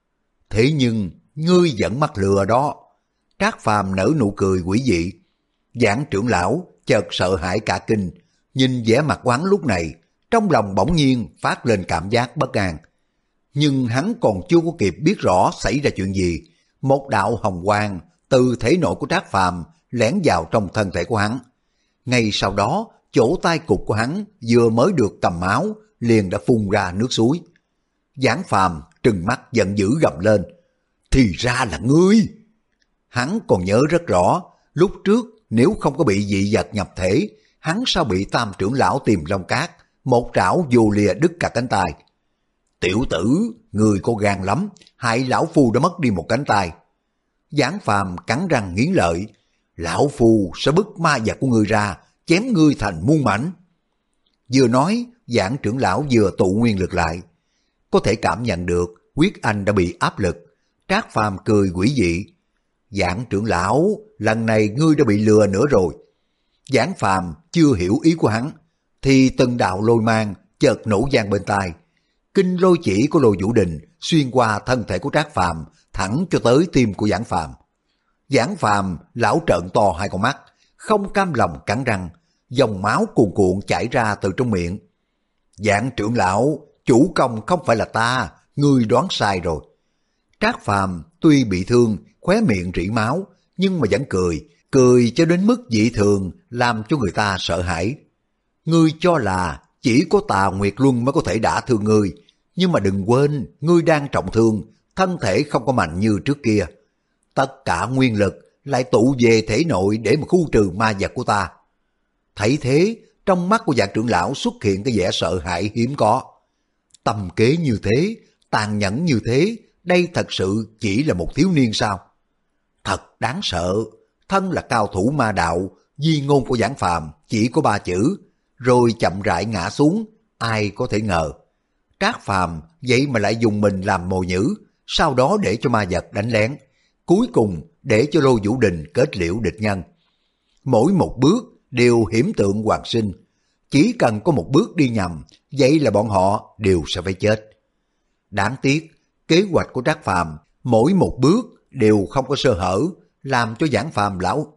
Thế nhưng ngươi vẫn mắc lừa đó. Trác Phàm nở nụ cười quỷ dị. Giảng trưởng lão chợt sợ hãi cả kinh, nhìn vẻ mặt của hắn lúc này, trong lòng bỗng nhiên phát lên cảm giác bất an. Nhưng hắn còn chưa có kịp biết rõ xảy ra chuyện gì, một đạo hồng quang từ thể nội của Trác Phàm lẻn vào trong thân thể của hắn. Ngay sau đó, chỗ tai cụt của hắn vừa mới được cầm máu, liền đã phun ra nước suối. Giảng Phàm trừng mắt giận dữ gầm lên, thì ra là ngươi. Hắn còn nhớ rất rõ, lúc trước nếu không có bị dị vật nhập thể, hắn sao bị Tam trưởng lão tìm Long Cát, một trảo vô lìa đứt cả cánh tay. Tiểu tử, người có gan lắm, hại lão phu đã mất đi một cánh tay. Giảng Phàm cắn răng nghiến lợi, lão phu sẽ bức ma vật của ngươi ra, chém ngươi thành muôn mảnh. Vừa nói, Giảng trưởng lão vừa tụ nguyên lực lại. Có thể cảm nhận được huyết anh đã bị áp lực. Trác Phàm cười quỷ dị, Giảng trưởng lão, lần này ngươi đã bị lừa nữa rồi. Giảng Phàm chưa hiểu ý của hắn, thì từng đạo lôi mang chợt nổ vang bên tai. Kinh lôi chỉ của Lôi Vũ Đình xuyên qua thân thể của Trác Phàm thẳng cho tới tim của Giảng Phàm. Giảng Phàm lão trợn to hai con mắt, không cam lòng cắn răng, dòng máu cuồn cuộn chảy ra từ trong miệng. Giảng trưởng lão, chủ công không phải là ta, ngươi đoán sai rồi. Trác Phàm tuy bị thương, khóe miệng rỉ máu, nhưng mà vẫn cười, cười cho đến mức dị thường, làm cho người ta sợ hãi. Ngươi cho là chỉ có Tà Nguyệt Luân mới có thể đả thương ngươi, nhưng mà đừng quên, ngươi đang trọng thương, thân thể không có mạnh như trước kia. Tất cả nguyên lực lại tụ về thể nội để mà khu trừ ma vật của ta. Thấy thế, trong mắt của Giảng trưởng lão xuất hiện cái vẻ sợ hãi hiếm có. Tầm kế như thế, tàn nhẫn như thế, đây thật sự chỉ là một thiếu niên sao? Thật đáng sợ, thân là cao thủ ma đạo, di ngôn của Giảng Phàm chỉ có ba chữ, rồi chậm rãi ngã xuống, ai có thể ngờ. Trác Phàm vậy mà lại dùng mình làm mồi nhữ, sau đó để cho ma vật đánh lén, cuối cùng để cho Lôi Vũ Đình kết liễu địch nhân. Mỗi một bước đều hiểm tượng hoàn sinh, chỉ cần có một bước đi nhầm, vậy là bọn họ đều sẽ phải chết. Đáng tiếc, kế hoạch của Trác Phàm mỗi một bước đều không có sơ hở, làm cho Giảng Phàm lão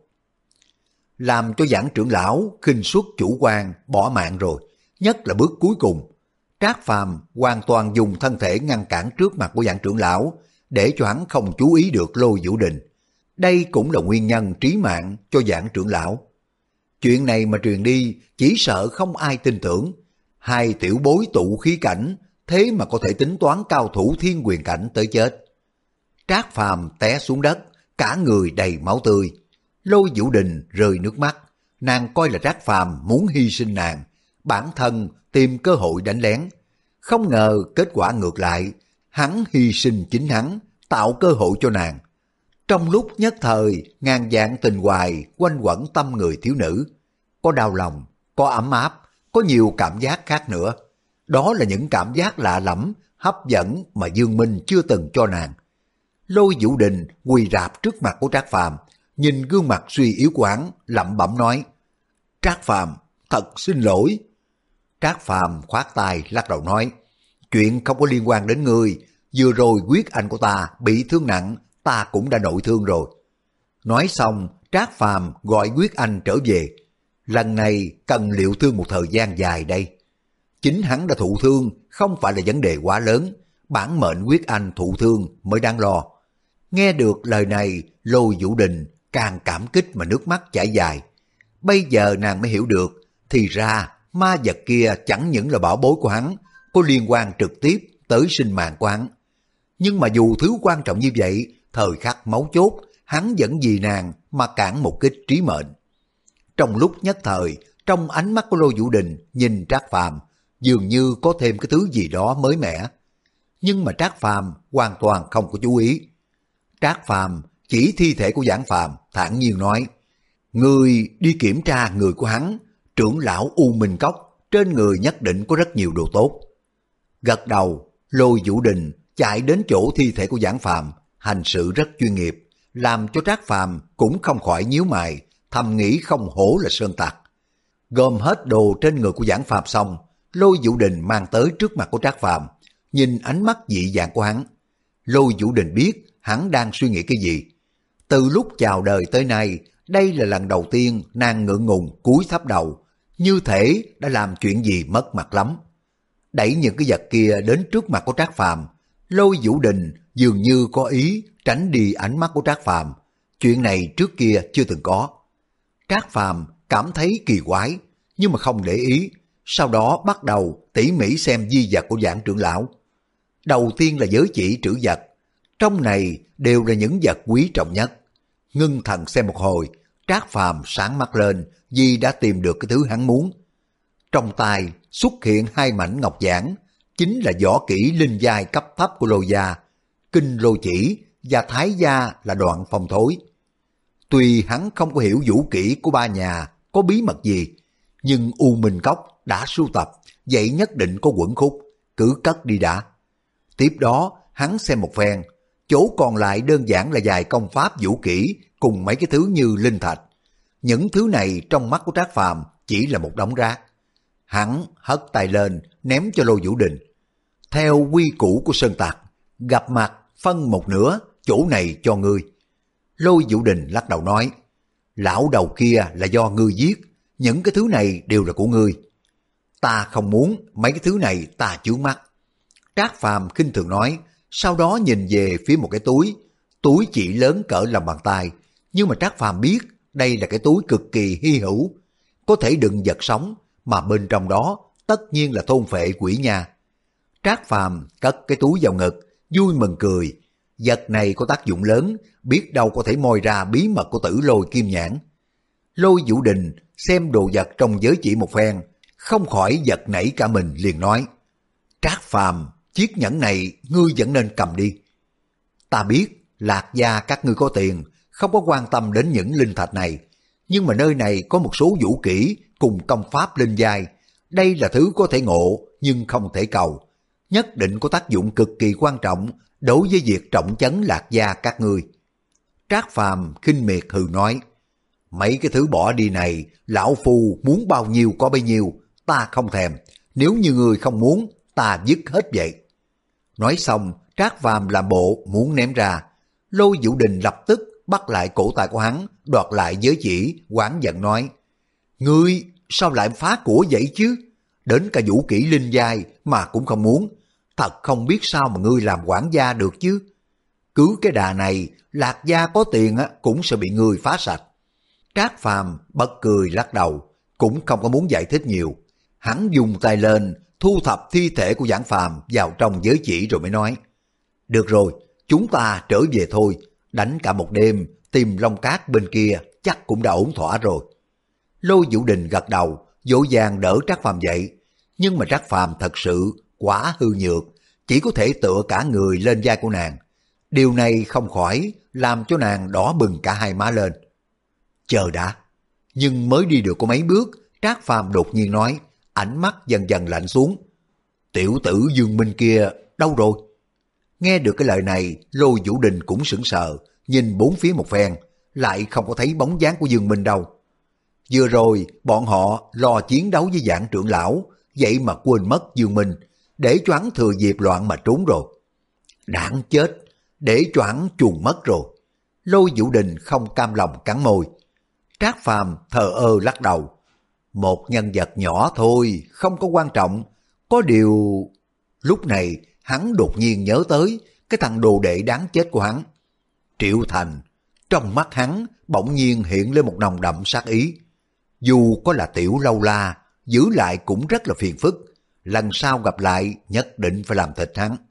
làm cho Giảng trưởng lão khinh suất chủ quan bỏ mạng rồi, nhất là bước cuối cùng. Trác Phàm hoàn toàn dùng thân thể ngăn cản trước mặt của Giảng trưởng lão, để cho hắn không chú ý được Lôi Vũ Đình. Đây cũng là nguyên nhân trí mạng cho Giảng trưởng lão. Chuyện này mà truyền đi, chỉ sợ không ai tin tưởng. Hai tiểu bối tụ khí cảnh, thế mà có thể tính toán cao thủ thiên quyền cảnh tới chết. Trác Phàm té xuống đất, cả người đầy máu tươi. Lôi Vũ Đình rơi nước mắt, nàng coi là Trác Phàm muốn hy sinh nàng, bản thân tìm cơ hội đánh lén. Không ngờ kết quả ngược lại, hắn hy sinh chính hắn, tạo cơ hội cho nàng. Trong lúc nhất thời, ngàn vạn tình hoài quanh quẩn tâm người thiếu nữ. Có đau lòng, có ấm áp, có nhiều cảm giác khác nữa. Đó là những cảm giác lạ lẫm, hấp dẫn mà Dương Minh chưa từng cho nàng. Lôi Vũ Đình quỳ rạp trước mặt của Trác Phàm, nhìn gương mặt suy yếu của hắn, lẩm bẩm nói, Trác Phàm, thật xin lỗi. Trác Phàm khoát tay lắc đầu nói, chuyện không có liên quan đến ngươi, vừa rồi quyết anh của ta bị thương nặng, ta cũng đã nội thương rồi. Nói xong, Trác Phàm gọi quyết anh trở về. Lần này cần liệu thương một thời gian dài đây. Chính hắn đã thụ thương, không phải là vấn đề quá lớn, bản mệnh quyết anh thụ thương mới đáng lo. Nghe được lời này, Lôi Vũ Đình càng cảm kích mà nước mắt chảy dài. Bây giờ nàng mới hiểu được, thì ra ma vật kia chẳng những là bảo bối của hắn, có liên quan trực tiếp tới sinh mạng của hắn. Nhưng mà dù thứ quan trọng như vậy, thời khắc máu chốt, hắn vẫn vì nàng mà cản một kích trí mệnh. Trong lúc nhất thời, trong ánh mắt của Lôi Vũ Đình nhìn Trác Phàm dường như có thêm cái thứ gì đó mới mẻ. Nhưng mà Trác Phàm hoàn toàn không có chú ý. Trác Phàm chỉ thi thể của Giảng Phàm, thản nhiên nói, ngươi đi kiểm tra người của hắn, trưởng lão U Minh Cốc, trên người nhất định có rất nhiều đồ tốt. Gật đầu, Lôi Vũ Đình chạy đến chỗ thi thể của Giảng Phàm, hành sự rất chuyên nghiệp, làm cho Trác Phàm cũng không khỏi nhíu mày, thầm nghĩ không hổ là sơn tặc. Gom hết đồ trên người của Giảng Phàm xong, Lôi Vũ Đình mang tới trước mặt của Trác Phàm, nhìn ánh mắt dị dạng của hắn. Lôi Vũ Đình biết hắn đang suy nghĩ cái gì. Từ lúc chào đời tới nay, đây là lần đầu tiên nàng ngượng ngùng cúi thấp đầu, như thể đã làm chuyện gì mất mặt lắm. Đẩy những cái vật kia đến trước mặt của Trác Phàm, Lôi Vũ Đình dường như có ý tránh đi ánh mắt của Trác Phàm. Chuyện này trước kia chưa từng có. Trác Phàm cảm thấy kỳ quái, nhưng mà không để ý, sau đó bắt đầu tỉ mỉ xem di vật của Giảng trưởng lão. Đầu tiên là giới chỉ trữ vật, trong này đều là những vật quý trọng nhất. Ngưng thần xem một hồi, Trác Phàm sáng mắt lên vì đã tìm được cái thứ hắn muốn. Trong tay xuất hiện hai mảnh ngọc giản, chính là võ kỹ linh giai cấp thấp của Lô gia, Kinh Lô Chỉ và Thái gia là Đoạn Phong Thối. Tuy hắn không có hiểu vũ kỹ của ba nhà có bí mật gì, nhưng U Minh Cốc đã sưu tập, vậy nhất định có quẩn khúc, cứ cất đi đã. Tiếp đó hắn xem một phen, chỗ còn lại đơn giản là vài công pháp vũ kỹ cùng mấy cái thứ như linh thạch. Những thứ này trong mắt của Trác Phàm chỉ là một đống rác. Hắn hất tay lên ném cho Lô Vũ Đình. Theo quy củ của Sơn Tặc, gặp mặt phân một nửa, chỗ này cho ngươi. Lô Vũ Đình lắc đầu nói, lão đầu kia là do ngươi giết, những cái thứ này đều là của ngươi. Ta không muốn, mấy cái thứ này ta chướng mắt. Trác Phàm khinh thường nói, sau đó nhìn về phía một cái túi, túi chỉ lớn cỡ lòng bàn tay, nhưng mà Trác Phàm biết đây là cái túi cực kỳ hy hữu, có thể đựng vật sống, mà bên trong đó tất nhiên là thôn phệ quỷ nha. Trác Phàm cất cái túi vào ngực, vui mừng cười, vật này có tác dụng lớn, biết đâu có thể moi ra bí mật của Tử Lôi Kim Nhãn. Lôi Vũ Đình xem đồ vật trong giới chỉ một phen, không khỏi giật nảy cả mình, liền nói, Trác Phàm, chiếc nhẫn này ngươi vẫn nên cầm đi. Ta biết Lạc gia các ngươi có tiền, không có quan tâm đến những linh thạch này, nhưng mà nơi này có một số vũ kỹ cùng công pháp linh giai, đây là thứ có thể ngộ nhưng không thể cầu, nhất định có tác dụng cực kỳ quan trọng đối với việc trọng chấn Lạc gia các ngươi. Trác Phàm khinh miệt hừ nói, mấy cái thứ bỏ đi này, lão phu muốn bao nhiêu có bấy nhiêu, ta không thèm, nếu như ngươi không muốn, ta dứt hết vậy. Nói xong, Trác Phàm làm bộ muốn ném ra, Lôi Vũ Đình lập tức bắt lại cổ tay của hắn, đoạt lại giới chỉ, oán giận nói, ngươi sao lại phá của vậy chứ, đến cả vũ kỹ linh giai mà cũng không muốn, thật không biết sao mà ngươi làm quản gia được chứ. Cứ cái đà này, Lạc gia có tiền á cũng sẽ bị ngươi phá sạch. Trác Phàm bật cười lắc đầu, cũng không có muốn giải thích nhiều. Hắn dùng tay lên, thu thập thi thể của Giảng Phàm vào trong giới chỉ rồi mới nói, được rồi, chúng ta trở về thôi, đánh cả một đêm, tìm Long Cát bên kia chắc cũng đã ổn thỏa rồi. Lôi Vũ Đình gật đầu, vội vàng đỡ Trác Phàm dậy, nhưng mà Trác Phàm thật sự quá hư nhược, chỉ có thể tựa cả người lên vai của nàng. Điều này không khỏi làm cho nàng đỏ bừng cả hai má lên. Chờ đã, nhưng mới đi được có mấy bước, Trác Phàm đột nhiên nói, ánh mắt dần dần lạnh xuống, tiểu tử Dương Minh kia đâu rồi? Nghe được cái lời này, Lôi Vũ Đình cũng sững sờ, nhìn bốn phía một phen, lại không có thấy bóng dáng của Dương Minh đâu. Vừa rồi bọn họ lo chiến đấu với Giảng trưởng lão, vậy mà quên mất Dương Minh, để cho hắn thừa dịp loạn mà trốn rồi. Đáng chết, để cho hắn chuồn mất rồi. Lôi Vũ Đình không cam lòng cắn môi. Trác Phàm thờ ơ lắc đầu, một nhân vật nhỏ thôi, không có quan trọng. Có điều... Lúc này hắn đột nhiên nhớ tới cái thằng đồ đệ đáng chết của hắn. Triệu Thành, trong mắt hắn bỗng nhiên hiện lên một nồng đậm sát ý. Dù có là tiểu lâu la, giữ lại cũng rất là phiền phức. Lần sau gặp lại nhất định phải làm thịt hắn.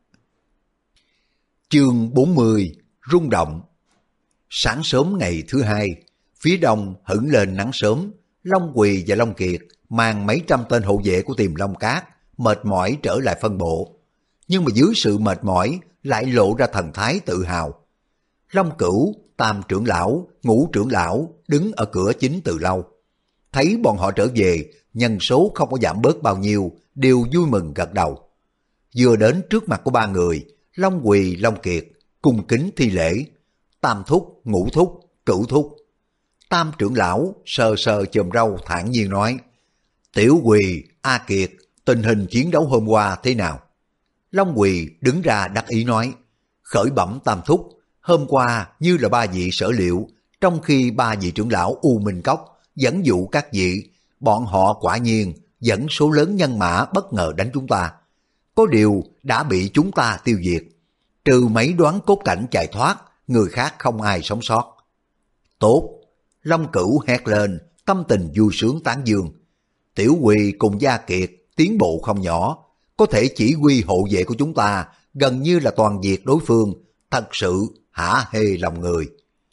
Chương bốn mươi, rung động. Sáng sớm ngày thứ hai, phía đông hửng lên nắng sớm, Long Quỳ và Long Kiệt mang mấy trăm tên hộ vệ của Tiềm Long Cát mệt mỏi trở lại phân bộ. Nhưng mà dưới sự mệt mỏi lại lộ ra thần thái tự hào. Long Cửu, Tam trưởng lão, Ngũ trưởng lão đứng ở cửa chính từ lâu. Thấy bọn họ trở về, nhân số không có giảm bớt bao nhiêu, đều vui mừng gật đầu. Vừa đến trước mặt của ba người, Long Quỳ, Long Kiệt cung kính thi lễ. Tam thúc, Ngũ thúc, Cửu thúc. Tam trưởng lão sờ sờ chòm râu thản nhiên nói, Tiểu Quỳ, A Kiệt, tình hình chiến đấu hôm qua thế nào? Long Quỳ đứng ra đắc ý nói, khởi bẩm Tam thúc, hôm qua như là ba vị sở liệu, trong khi ba vị trưởng lão U Minh Cốc dẫn dụ các vị, bọn họ quả nhiên dẫn số lớn nhân mã bất ngờ đánh chúng ta. Có điều đã bị chúng ta tiêu diệt, trừ mấy đoán cốt cảnh chạy thoát, người khác không ai sống sót. Tốt, Long Cửu hét lên, tâm tình vui sướng tán dương. Tiểu Quỳ cùng Gia Kiệt tiến bộ không nhỏ, có thể chỉ huy hộ vệ của chúng ta gần như là toàn diệt đối phương, thật sự hả hê lòng người.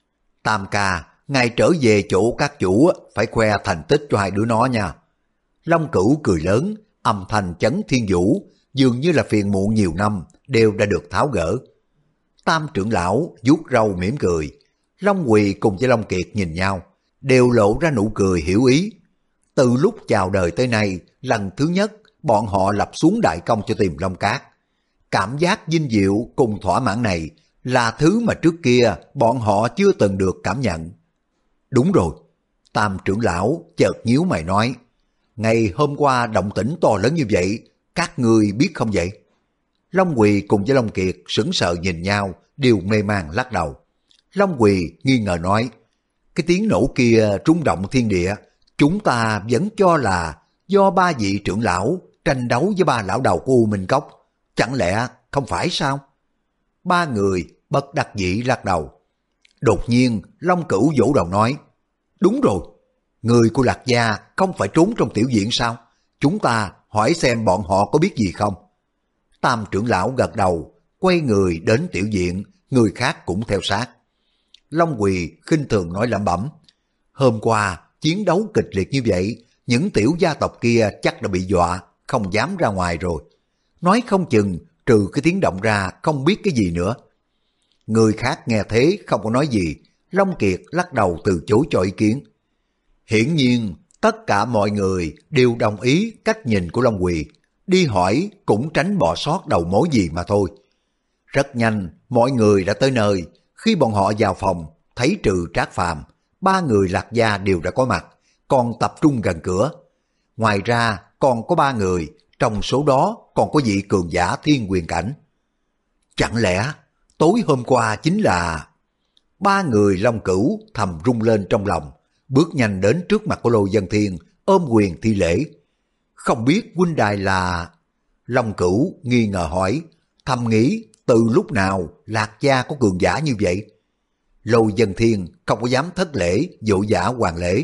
Tam ca, ngài trở về chỗ các chủ phải khoe thành tích cho hai đứa nó nha. Long Cửu cười lớn, âm thanh chấn thiên vũ, dường như là phiền muộn nhiều năm đều đã được tháo gỡ. Tam trưởng lão vuốt râu mỉm cười, Long Quỳ cùng với Long Kiệt nhìn nhau, đều lộ ra nụ cười hiểu ý. Từ lúc chào đời tới nay, lần thứ nhất bọn họ lập xuống đại công cho Tiềm Long Cát. Cảm giác vinh diệu cùng thỏa mãn này là thứ mà trước kia bọn họ chưa từng được cảm nhận. Đúng rồi, Tam trưởng lão chợt nhíu mày nói, ngày hôm qua động tĩnh to lớn như vậy, các ngươi biết không vậy? Long Quỳ cùng với Long Kiệt sững sờ nhìn nhau, đều mê man lắc đầu. Long Quỳ nghi ngờ nói, cái tiếng nổ kia rung động thiên địa, chúng ta vẫn cho là do ba vị trưởng lão tranh đấu với ba lão đầu của U Minh Cốc, chẳng lẽ không phải sao? Ba người bất đắc dĩ lắc đầu. Đột nhiên Long Cửu vỗ đầu nói, đúng rồi, người của Lạc Gia không phải trốn trong tiểu viện sao? Chúng ta hỏi xem bọn họ có biết gì không? Tam trưởng lão gật đầu, quay người đến tiểu viện, người khác cũng theo sát. Long Quỳ khinh thường nói lẩm bẩm, hôm qua chiến đấu kịch liệt như vậy, những tiểu gia tộc kia chắc đã bị dọa, không dám ra ngoài rồi. Nói không chừng trừ cái tiếng động ra không biết cái gì nữa. Người khác nghe thế không có nói gì, Long Kiệt lắc đầu từ chối cho ý kiến. Hiển nhiên tất cả mọi người đều đồng ý cách nhìn của Long Quỳ, đi hỏi cũng tránh bỏ sót đầu mối gì mà thôi. Rất nhanh mọi người đã tới nơi, khi bọn họ vào phòng thấy trừ Trác Phàm, ba người Lạc Gia đều đã có mặt, còn tập trung gần cửa. Ngoài ra còn có ba người, trong số đó còn có vị cường giả thiên quyền cảnh. Chẳng lẽ tối hôm qua chính là... Ba người Long Cửu thầm rung lên trong lòng, bước nhanh đến trước mặt của Lô Dân Thiên, ôm quyền thi lễ. Không biết huynh đài là... Long Cửu nghi ngờ hỏi, thầm nghĩ từ lúc nào Lạc Gia có cường giả như vậy? Lô Dân Thiên không có dám thất lễ, vội vã hoàn lễ.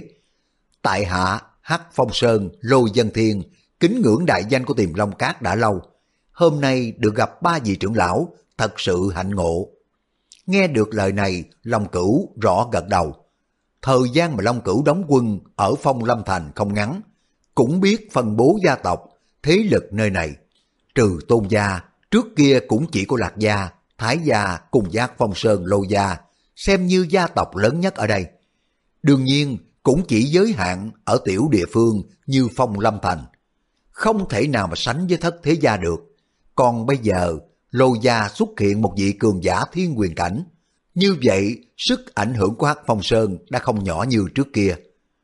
Tại hạ Hắc Phong Sơn Lô Dân Thiên, kính ngưỡng đại danh của Tiềm Long Cát đã lâu. Hôm nay được gặp ba vị trưởng lão, thật sự hạnh ngộ. Nghe được lời này, Long Cửu rõ gật đầu. Thời gian mà Long Cửu đóng quân ở Phong Lâm Thành không ngắn, cũng biết phân bố gia tộc, thế lực nơi này. Trừ Tôn gia, trước kia cũng chỉ có Lạc Gia, Thái Gia cùng Giác Phong Sơn Lô Gia, xem như gia tộc lớn nhất ở đây. Đương nhiên cũng chỉ giới hạn ở tiểu địa phương như Phong Lâm Thành, không thể nào mà sánh với Thất Thế Gia được. Còn bây giờ Lô Gia xuất hiện một vị cường giả thiên quyền cảnh, như vậy sức ảnh hưởng của Hắc Phong Sơn đã không nhỏ như trước kia.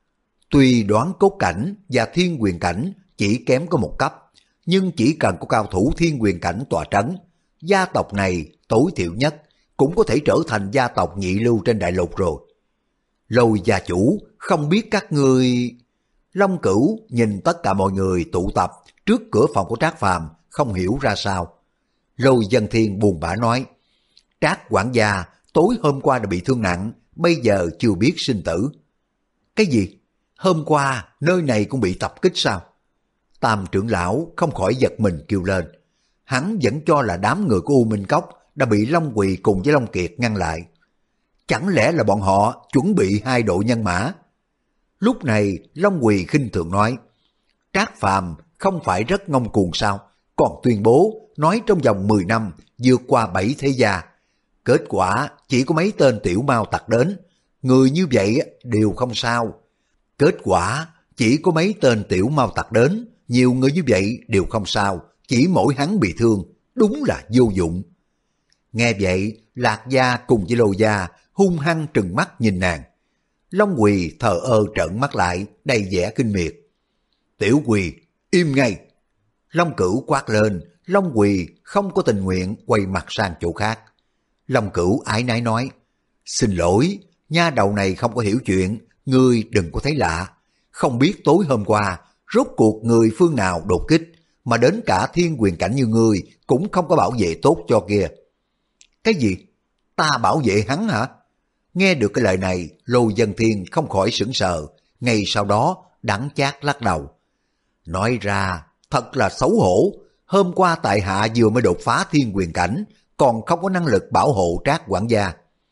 Tuy đoán cốt cảnh và thiên quyền cảnh chỉ kém có một cấp, nhưng chỉ cần có cao thủ thiên quyền cảnh tọa trấn, gia tộc này tối thiểu nhất cũng có thể trở thành gia tộc nhị lưu trên đại lục rồi. Lôi gia chủ, không biết các ngươi... Long Cửu nhìn tất cả mọi người tụ tập trước cửa phòng của Trác Phàm, không hiểu ra sao. Lôi Dân Thiên buồn bã nói, Trác quản gia tối hôm qua đã bị thương nặng, bây giờ chưa biết sinh tử. Cái gì? Hôm qua nơi này cũng bị tập kích sao? Tam trưởng lão không khỏi giật mình kêu lên. Hắn vẫn cho là đám người của U Minh Cốc đã bị Long Quỳ cùng với Long Kiệt ngăn lại. Chẳng lẽ là bọn họ chuẩn bị hai đội nhân mã? Lúc này Long Quỳ khinh thường nói, Trác Phàm không phải rất ngông cuồng sao, còn tuyên bố nói trong vòng mười năm vượt qua bảy thế gia. Kết quả chỉ có mấy tên tiểu mao tặc đến, người như vậy đều không sao. Kết quả chỉ có mấy tên tiểu mao tặc đến, nhiều người như vậy đều không sao, chỉ mỗi hắn bị thương, đúng là vô dụng. Nghe vậy, Lạc Gia cùng với Lô Gia hung hăng trừng mắt nhìn nàng. Long Quỳ thờ ơ trợn mắt lại, đầy vẻ kinh miệt. Tiểu Quỳ, im ngay! Long Cửu quát lên, Long Quỳ không có tình nguyện quay mặt sang chỗ khác. Long Cửu ái nái nói, xin lỗi, nha đầu này không có hiểu chuyện, ngươi đừng có thấy lạ. Không biết tối hôm qua, rốt cuộc người phương nào đột kích, mà đến cả thiên quyền cảnh như ngươi cũng không có bảo vệ tốt cho kia. Cái gì? Ta bảo vệ hắn hả? Nghe được cái lời này, Lô Dân Thiên không khỏi sững sờ, ngay sau đó đắng chát lắc đầu. Nói ra, thật là xấu hổ, hôm qua tại hạ vừa mới đột phá thiên quyền cảnh, còn không có năng lực bảo hộ Trác quản gia.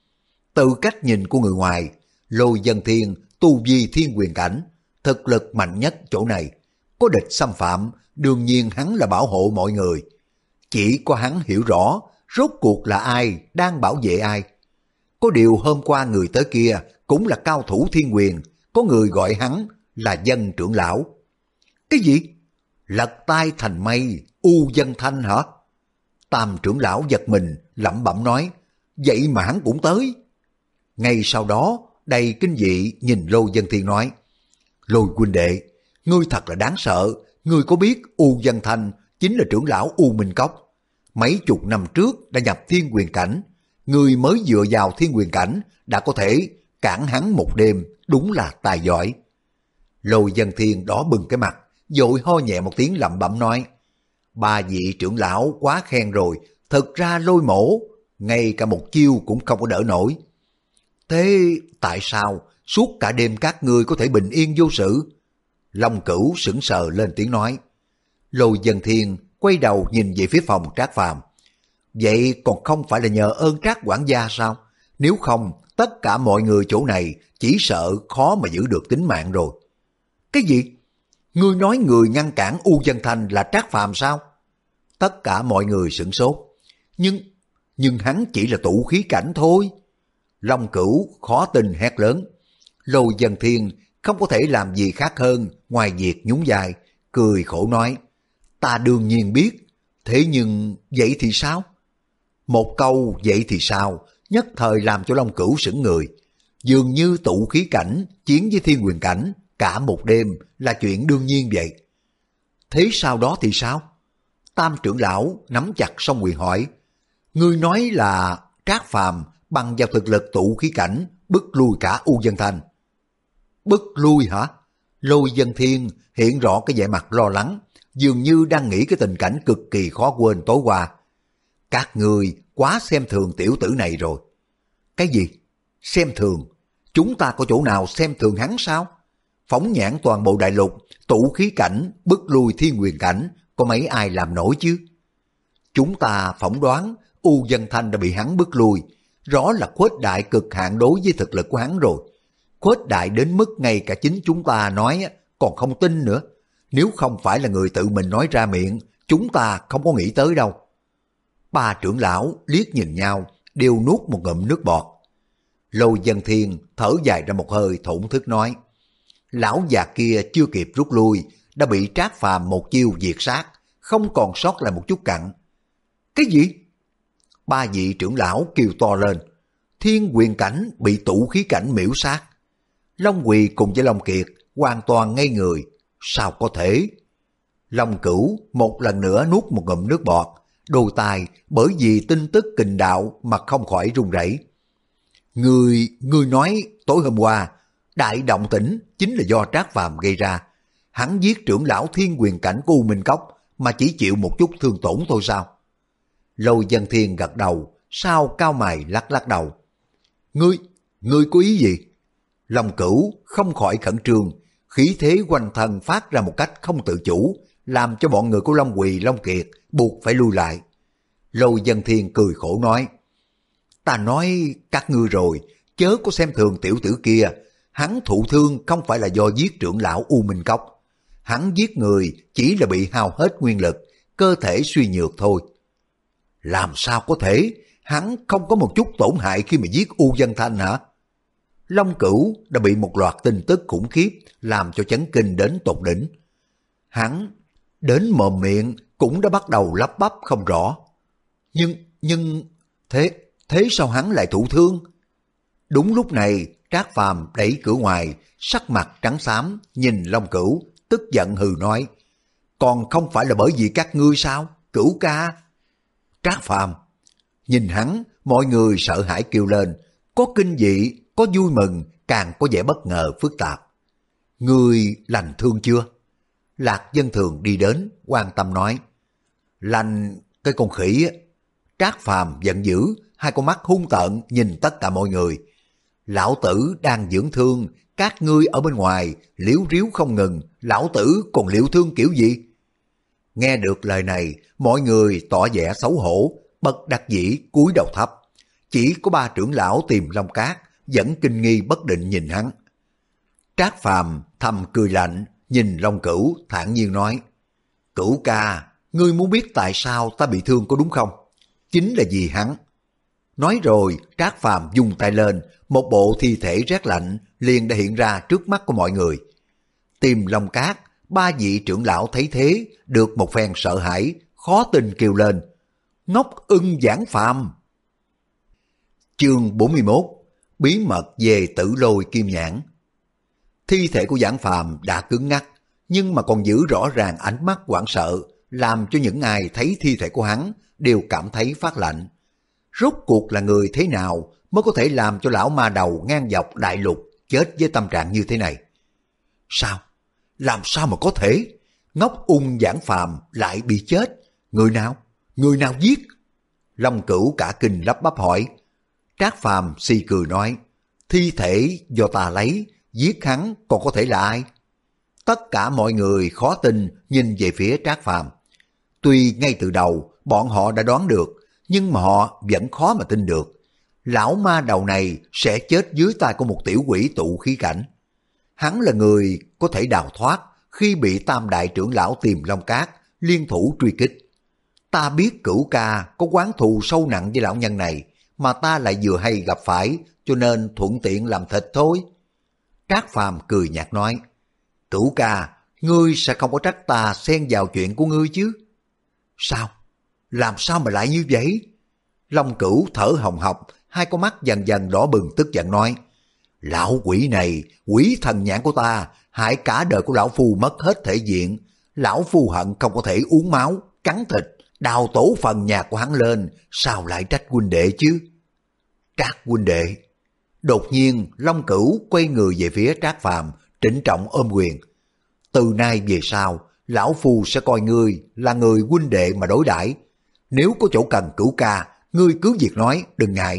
Từ cách nhìn của người ngoài, Lôi Vân Thiên tu vi thiên quyền cảnh, thực lực mạnh nhất chỗ này, có địch xâm phạm, đương nhiên hắn là bảo hộ mọi người. Chỉ có hắn hiểu rõ rốt cuộc là ai đang bảo vệ ai. Có điều hôm qua người tới kia cũng là cao thủ thiên quyền, có người gọi hắn là Dân trưởng lão. Cái gì? Lật tay thành mây, U Dân Thanh hả? Tam trưởng lão giật mình, lẩm bẩm nói, vậy mà hắn cũng tới. Ngay sau đó, đầy kinh dị nhìn Lôi Vân Thiên nói, Lôi huynh đệ, ngươi thật là đáng sợ, ngươi có biết U Dân Thanh chính là trưởng lão U Minh Cốc. Mấy chục năm trước đã nhập thiên quyền cảnh, ngươi mới dựa vào thiên quyền cảnh đã có thể cản hắn một đêm, đúng là tài giỏi. Lôi Vân Thiên đỏ bừng cái mặt, vội ho nhẹ một tiếng lẩm bẩm nói, ba vị trưởng lão quá khen rồi, thực ra Lôi mổ, ngay cả một chiêu cũng không có đỡ nổi. Thế tại sao suốt cả đêm các ngươi có thể bình yên vô sự? Long Cửu sững sờ lên tiếng nói. Lôi Vân Thiên quay đầu nhìn về phía phòng Trác Phàm. Vậy còn không phải là nhờ ơn Trác quản gia sao? Nếu không, tất cả mọi người chỗ này chỉ sợ khó mà giữ được tính mạng rồi. Cái gì? Ngươi nói người ngăn cản U Dân Thanh là Trác Phàm sao? Tất cả mọi người sửng sốt. Nhưng, nhưng hắn chỉ là tụ khí cảnh thôi. Long Cửu khó tin hét lớn. Lôi Vân Thiên không có thể làm gì khác hơn ngoài việc nhún vai, cười khổ nói, ta đương nhiên biết, thế nhưng vậy thì sao? Một câu vậy thì sao, nhất thời làm cho Long Cửu sững người. Dường như tụ khí cảnh chiến với thiên quyền cảnh cả một đêm là chuyện đương nhiên vậy. Thế sau đó thì sao? Tam trưởng lão nắm chặt song quyền hỏi, ngươi nói là Trác Phàm bằng vào thực lực tụ khí cảnh bức lui cả U Dân Thanh. Bức lui hả? Lôi Vân Thiên hiện rõ cái vẻ mặt lo lắng, dường như đang nghĩ cái tình cảnh cực kỳ khó quên tối qua. Các người quá xem thường tiểu tử này rồi. Cái gì? Xem thường? Chúng ta có chỗ nào xem thường hắn sao? Phóng nhãn toàn bộ đại lục, tụ khí cảnh bức lui thiên quyền cảnh, có mấy ai làm nổi chứ? Chúng ta phỏng đoán U Dân Thanh đã bị hắn bức lui, rõ là khuếch đại cực hạn đối với thực lực của hắn rồi. Khuếch đại đến mức ngay cả chính chúng ta nói còn không tin nữa. Nếu không phải là người tự mình nói ra miệng, chúng ta không có nghĩ tới đâu. Ba trưởng lão liếc nhìn nhau, đều nuốt một ngụm nước bọt. Lôi Vân Thiên thở dài ra một hơi thổn thức nói, lão già kia chưa kịp rút lui, đã bị Trác Phàm một chiêu diệt sát, không còn sót lại một chút cặn. Cái gì? Ba vị trưởng lão kêu to lên, thiên quyền cảnh bị tụ khí cảnh miễu sát. Long Quỳ cùng với Long Kiệt hoàn toàn ngây người, sao có thể? Long Cửu một lần nữa nuốt một ngụm nước bọt, đôi tai bởi vì tin tức kình đạo mà không khỏi run rẩy. Người, người nói tối hôm qua, đại động tĩnh chính là do Trác Phàm gây ra. Hắn giết trưởng lão thiên quyền cảnh của U Minh Cốc mà chỉ chịu một chút thương tổn thôi sao? Lôi Vân Thiên gật đầu, sao cao mày lắc lắc đầu. Ngươi, ngươi có ý gì? Long Cửu không khỏi khẩn trương, khí thế quanh thân phát ra một cách không tự chủ, làm cho bọn người của Long Quỳ, Long Kiệt buộc phải lui lại. Lôi Vân Thiên cười khổ nói, ta nói các ngươi rồi, chớ có xem thường tiểu tử kia, hắn thụ thương không phải là do giết trưởng lão U Minh Cốc. Hắn giết người chỉ là bị hao hết nguyên lực, cơ thể suy nhược thôi. Làm sao có thể, hắn không có một chút tổn hại khi mà giết U Dân Thanh hả? Long Cửu đã bị một loạt tin tức khủng khiếp làm cho chấn kinh đến tột đỉnh. Hắn đến mồm miệng cũng đã bắt đầu lắp bắp không rõ. Nhưng, nhưng, thế, thế sao hắn lại thụ thương? Đúng lúc này, Trác Phàm đẩy cửa ngoài, sắc mặt trắng xám, nhìn Long Cửu, tức giận hừ nói, còn không phải là bởi vì các ngươi sao, Cửu ca? Trác Phàm nhìn hắn, mọi người sợ hãi kêu lên, có kinh dị, có vui mừng, càng có vẻ bất ngờ phức tạp. Ngươi lành thương chưa? Lạc Dân Thường đi đến, quan tâm nói, lành cái con khỉ á. Trác Phàm giận dữ, hai con mắt hung tợn nhìn tất cả mọi người. Lão tử đang dưỡng thương, các ngươi ở bên ngoài liếu riếu không ngừng, lão tử còn liệu thương kiểu gì? Nghe được lời này, mọi người tỏ vẻ xấu hổ, bất đắc dĩ cúi đầu thấp. Chỉ có ba trưởng lão Tiềm Long Cát vẫn kinh nghi bất định nhìn hắn. Trác Phàm thầm cười lạnh, nhìn Long Cửu thản nhiên nói: Cửu ca, ngươi muốn biết tại sao ta bị thương có đúng không? Chính là vì hắn. Nói rồi, Trác Phàm vung tay lên, một bộ thi thể rét lạnh liền đã hiện ra trước mắt của mọi người. Tiềm Long Cát, ba vị trưởng lão thấy thế, được một phen sợ hãi, khó tin kêu lên: Ngốc ưng Giảng Phàm. Chương bốn mươi mốt. Bí mật về Tử Lôi Kim Nhãn. Thi thể của Giảng Phàm đã cứng ngắc, nhưng mà còn giữ rõ ràng ánh mắt hoảng sợ, làm cho những ai thấy thi thể của hắn đều cảm thấy phát lạnh. Rốt cuộc là người thế nào mới có thể làm cho lão ma đầu ngang dọc đại lục chết với tâm trạng như thế này? Sao? Làm sao mà có thể? Ngốc ung Giảng Phàm lại bị chết? Người nào? Người nào giết? Long Cửu cả kinh lắp bắp hỏi. Trác Phàm si cười nói: Thi thể do ta lấy, giết hắn còn có thể là ai? Tất cả mọi người khó tin nhìn về phía Trác Phàm. Tuy ngay từ đầu bọn họ đã đoán được, nhưng mà họ vẫn khó mà tin được. Lão ma đầu này sẽ chết dưới tay của một tiểu quỷ tụ khí cảnh. Hắn là người có thể đào thoát khi bị tam đại trưởng lão Tiềm Long Cát liên thủ truy kích. Ta biết Cửu ca có oán thù sâu nặng với lão nhân này, mà ta lại vừa hay gặp phải, cho nên thuận tiện làm thịt thôi. Trác Phàm cười nhạt nói: Cửu ca, ngươi sẽ không có trách ta xen vào chuyện của ngươi chứ? Sao? Làm sao mà lại như vậy? Long Cửu thở hồng hộc, hai con mắt dần dần đỏ bừng tức giận nói: Lão quỷ này, quỷ thần nhãn của ta, hại cả đời của lão phu mất hết thể diện. Lão phu hận không có thể uống máu, cắn thịt, đào tổ phần nhà của hắn lên, sao lại trách huynh đệ chứ? Trác huynh đệ. Đột nhiên Long Cửu quay người về phía Trác Phàm, trịnh trọng ôm quyền: Từ nay về sau, lão phu sẽ coi ngươi là người huynh đệ mà đối đãi. Nếu có chỗ cần Cửu ca, ngươi cứ việc nói, đừng ngại.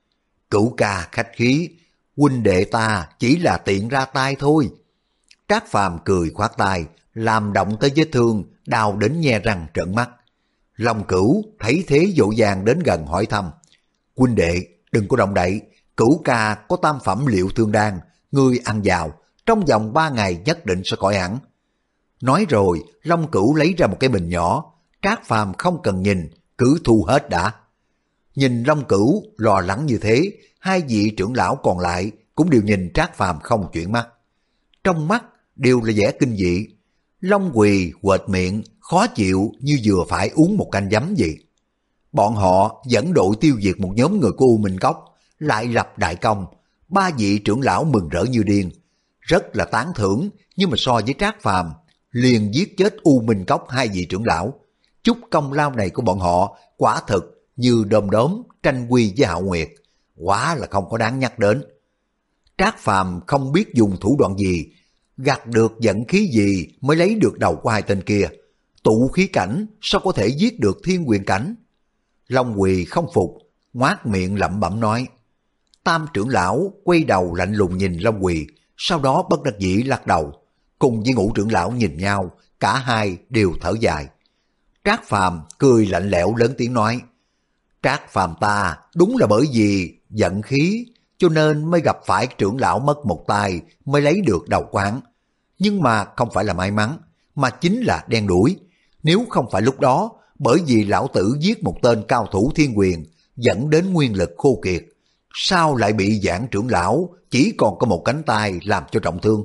Cửu ca khách khí, huynh đệ ta chỉ là tiện ra tay thôi. Trác Phàm cười khoát tay, làm động tới vết thương, đau đến nhe răng trợn mắt. Long Cửu thấy thế vội vàng đến gần hỏi thăm: Huynh đệ, đừng có động đậy, Cửu ca có tam phẩm liệu thương đan, ngươi ăn vào, trong vòng ba ngày nhất định sẽ khỏi hẳn. Nói rồi, Long Cửu lấy ra một cái bình nhỏ, Trác Phàm không cần nhìn, cứ thu hết đã. Nhìn Long Cửu lo lắng như thế, hai vị trưởng lão còn lại cũng đều nhìn Trác Phàm không chuyển mắt. Trong mắt đều là vẻ kinh dị. Long Quỳ quệt miệng, khó chịu như vừa phải uống một canh giấm vậy. Bọn họ dẫn đội tiêu diệt một nhóm người của U Minh Cốc, lại lập đại công. Ba vị trưởng lão mừng rỡ như điên, rất là tán thưởng, nhưng mà so với Trác Phàm liền giết chết U Minh Cốc hai vị trưởng lão, chút công lao này của bọn họ quả thực như đom đóm tranh quy với Hạo Nguyệt, quá là không có đáng nhắc đến. Trác Phàm không biết dùng thủ đoạn gì, gặt được vận khí gì mới lấy được đầu của hai tên kia. Tụ khí cảnh sao có thể giết được thiên quyền cảnh? Long Quỳ không phục, ngoác miệng lẩm bẩm nói. Tam trưởng lão quay đầu lạnh lùng nhìn Long Quỳ, sau đó bất đắc dĩ lắc đầu, cùng với Ngũ trưởng lão nhìn nhau, cả hai đều thở dài. Trác Phàm cười lạnh lẽo lớn tiếng nói: Trác Phàm ta đúng là bởi vì giận khí, cho nên mới gặp phải trưởng lão mất một tay mới lấy được đầu quán. Nhưng mà không phải là may mắn, mà chính là đen đuổi. Nếu không phải lúc đó, bởi vì lão tử giết một tên cao thủ thiên quyền, dẫn đến nguyên lực khô kiệt, sao lại bị Giảng trưởng lão chỉ còn có một cánh tay làm cho trọng thương?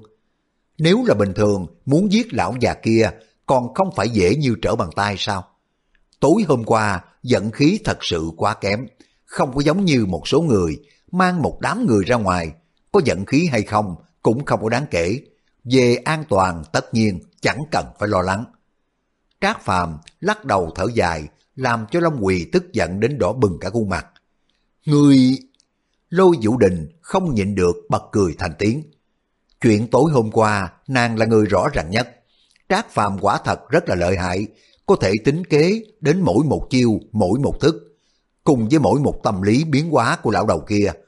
Nếu là bình thường, muốn giết lão già kia còn không phải dễ như trở bàn tay sao? Tối hôm qua, vận khí thật sự quá kém, không có giống như một số người, mang một đám người ra ngoài, có vận khí hay không cũng không có đáng kể. Về an toàn tất nhiên chẳng cần phải lo lắng. Trác Phàm lắc đầu thở dài, làm cho Long Quỳ tức giận đến đỏ bừng cả khuôn mặt. Người... Lôi Vũ Đình không nhịn được bật cười thành tiếng. Chuyện tối hôm qua, nàng là người rõ ràng nhất. Trác Phàm quả thật rất là lợi hại, có thể tính kế đến mỗi một chiêu, mỗi một thức, cùng với mỗi một tâm lý biến hóa của lão đầu kia.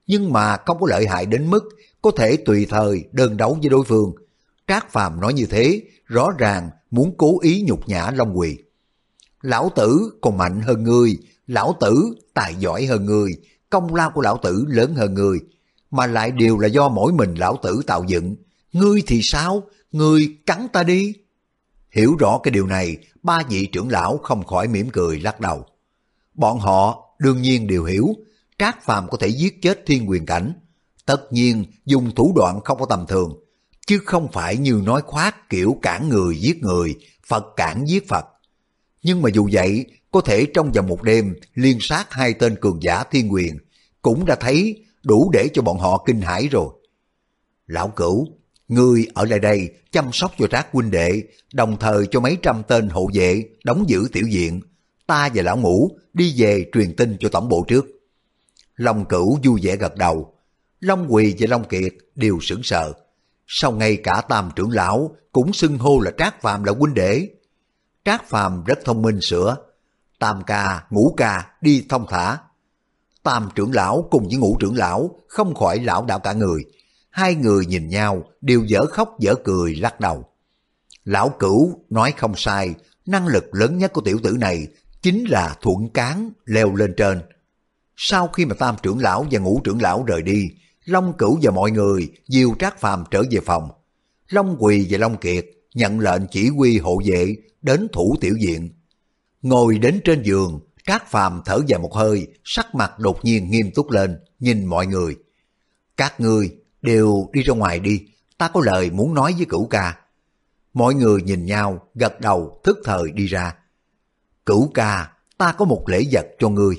nhưng mà không có lợi hại đến mức có thể tùy thời đơn đấu với đối phương. Trác Phàm nói như thế, rõ ràng muốn cố ý nhục nhã Long Quỳ. Lão tử còn mạnh hơn ngươi, lão tử tài giỏi hơn ngươi, công lao của lão tử lớn hơn ngươi, mà lại đều là do mỗi mình lão tử tạo dựng. Ngươi thì sao? Ngươi cắn ta đi. Hiểu rõ cái điều này, ba vị trưởng lão không khỏi mỉm cười lắc đầu. Bọn họ đương nhiên đều hiểu, Trác Phàm có thể giết chết thiên quyền cảnh, tất nhiên dùng thủ đoạn không có tầm thường, chứ không phải như nói khoác kiểu cản người giết người, Phật cản giết Phật. Nhưng mà dù vậy, có thể trong vòng một đêm liên sát hai tên cường giả thiên quyền, cũng đã thấy đủ để cho bọn họ kinh hãi rồi. Lão Cửu, ngươi ở lại đây chăm sóc cho Trác huynh đệ, đồng thời cho mấy trăm tên hộ vệ đóng giữ tiểu viện. Ta và lão Ngũ đi về truyền tin cho tổng bộ trước. Long Cửu vui vẻ gật đầu. Long Quỳ và Long Kiệt đều sững sờ. Sau ngay cả Tam trưởng lão cũng xưng hô là Trác Phàm là huynh đệ. Trác Phàm rất thông minh sửa. Tam ca, Ngũ ca đi thông thả. Tam trưởng lão cùng với Ngũ trưởng lão không khỏi lão đảo cả người. Hai người nhìn nhau đều dở khóc dở cười lắc đầu. Lão Cửu nói không sai, năng lực lớn nhất của tiểu tử này chính là thuận cán leo lên trên. Sau khi mà Tam trưởng lão và Ngũ trưởng lão rời đi, Long Cửu và mọi người dìu Trác Phàm trở về phòng. Long Quỳ và Long Kiệt nhận lệnh chỉ huy hộ vệ đến thủ tiểu viện. Ngồi đến trên giường, Trác Phàm thở dài một hơi, sắc mặt đột nhiên nghiêm túc lên, nhìn mọi người. Các ngươi đều đi ra ngoài đi, ta có lời muốn nói với Cửu ca. Mọi người nhìn nhau, gật đầu, thức thời đi ra. Cửu ca, ta có một lễ vật cho ngươi.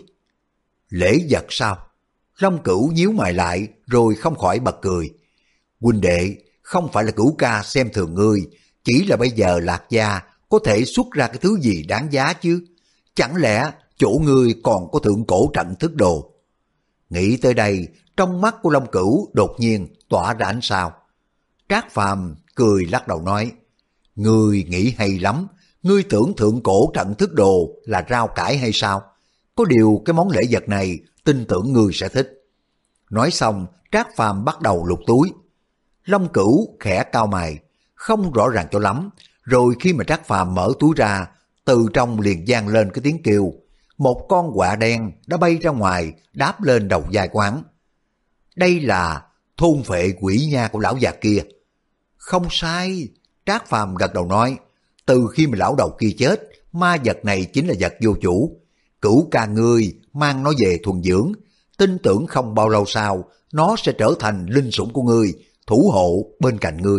Lễ vật sao? Long Cửu nhíu mày lại, rồi không khỏi bật cười. Huynh đệ, không phải là Cửu ca xem thường ngươi, chỉ là bây giờ Lạc gia có thể xuất ra cái thứ gì đáng giá chứ. Chẳng lẽ chỗ ngươi còn có thượng cổ trận thức đồ? Nghĩ tới đây, trong mắt của Long Cửu đột nhiên tỏa ra ánh sao. Trác Phàm cười lắc đầu nói, ngươi nghĩ hay lắm, ngươi tưởng thượng cổ trận thức đồ là rau cải hay sao? Có điều cái món lễ vật này tin tưởng ngươi sẽ thích. Nói xong, Trác Phàm bắt đầu lục túi. Long Cửu khẽ cau mày, không rõ ràng cho lắm, rồi khi mà Trác Phàm mở túi ra, từ trong liền vang lên cái tiếng kêu. Một con quạ đen đã bay ra ngoài, đáp lên đầu vai quán. Đây là thôn phệ quỷ nha của lão già kia. Không sai, Trác Phàm gật đầu nói, từ khi mà lão đầu kia chết, ma vật này chính là vật vô chủ. Cửu ca ngươi mang nó về thuần dưỡng, tin tưởng không bao lâu sau, nó sẽ trở thành linh sủng của ngươi, thủ hộ bên cạnh ngươi.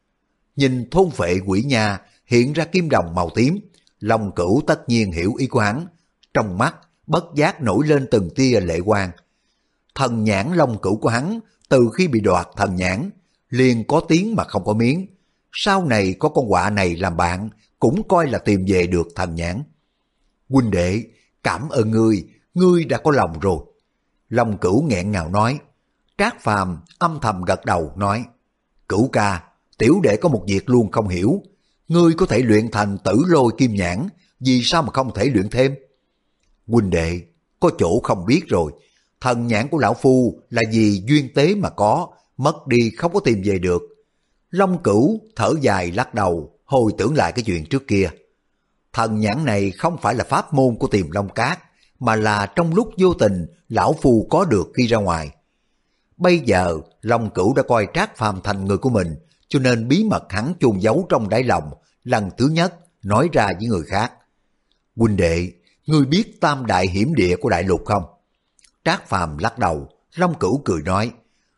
Nhìn thôn phệ quỷ nha hiện ra kim đồng màu tím, Long Cửu tất nhiên hiểu ý của hắn, trong mắt bất giác nổi lên từng tia lệ quang. Thần nhãn Long Cửu của hắn từ khi bị đoạt thần nhãn liền có tiếng mà không có miếng, sau này có con quạ này làm bạn cũng coi là tìm về được thần nhãn. Huynh đệ, cảm ơn ngươi, ngươi đã có lòng rồi. Long Cửu nghẹn ngào nói. Trác Phàm âm thầm gật đầu nói, Cửu ca, tiểu đệ có một việc luôn không hiểu, ngươi có thể luyện thành tử lôi kim nhãn, vì sao mà không thể luyện thêm? Huynh đệ, có chỗ không biết rồi, thần nhãn của lão phu là vì duyên tế mà có, mất đi không có tìm về được. Long Cửu thở dài lắc đầu, hồi tưởng lại cái chuyện trước kia. Thần nhãn này không phải là pháp môn của Tiềm Long Cát, mà là trong lúc vô tình lão phu có được khi ra ngoài. Bây giờ Long Cửu đã coi Trác Phàm thành người của mình, cho nên bí mật hắn chôn giấu trong đáy lòng, lần thứ nhất nói ra với người khác. Huynh đệ, ngươi biết tam đại hiểm địa của đại lục không? Trác Phàm lắc đầu, Long Cửu cười nói,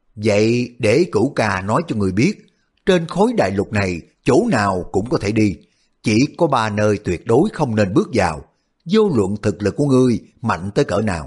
vậy để Cửu ca nói cho ngươi biết, trên khối đại lục này chỗ nào cũng có thể đi, chỉ có ba nơi tuyệt đối không nên bước vào, vô luận thực lực của ngươi mạnh tới cỡ nào.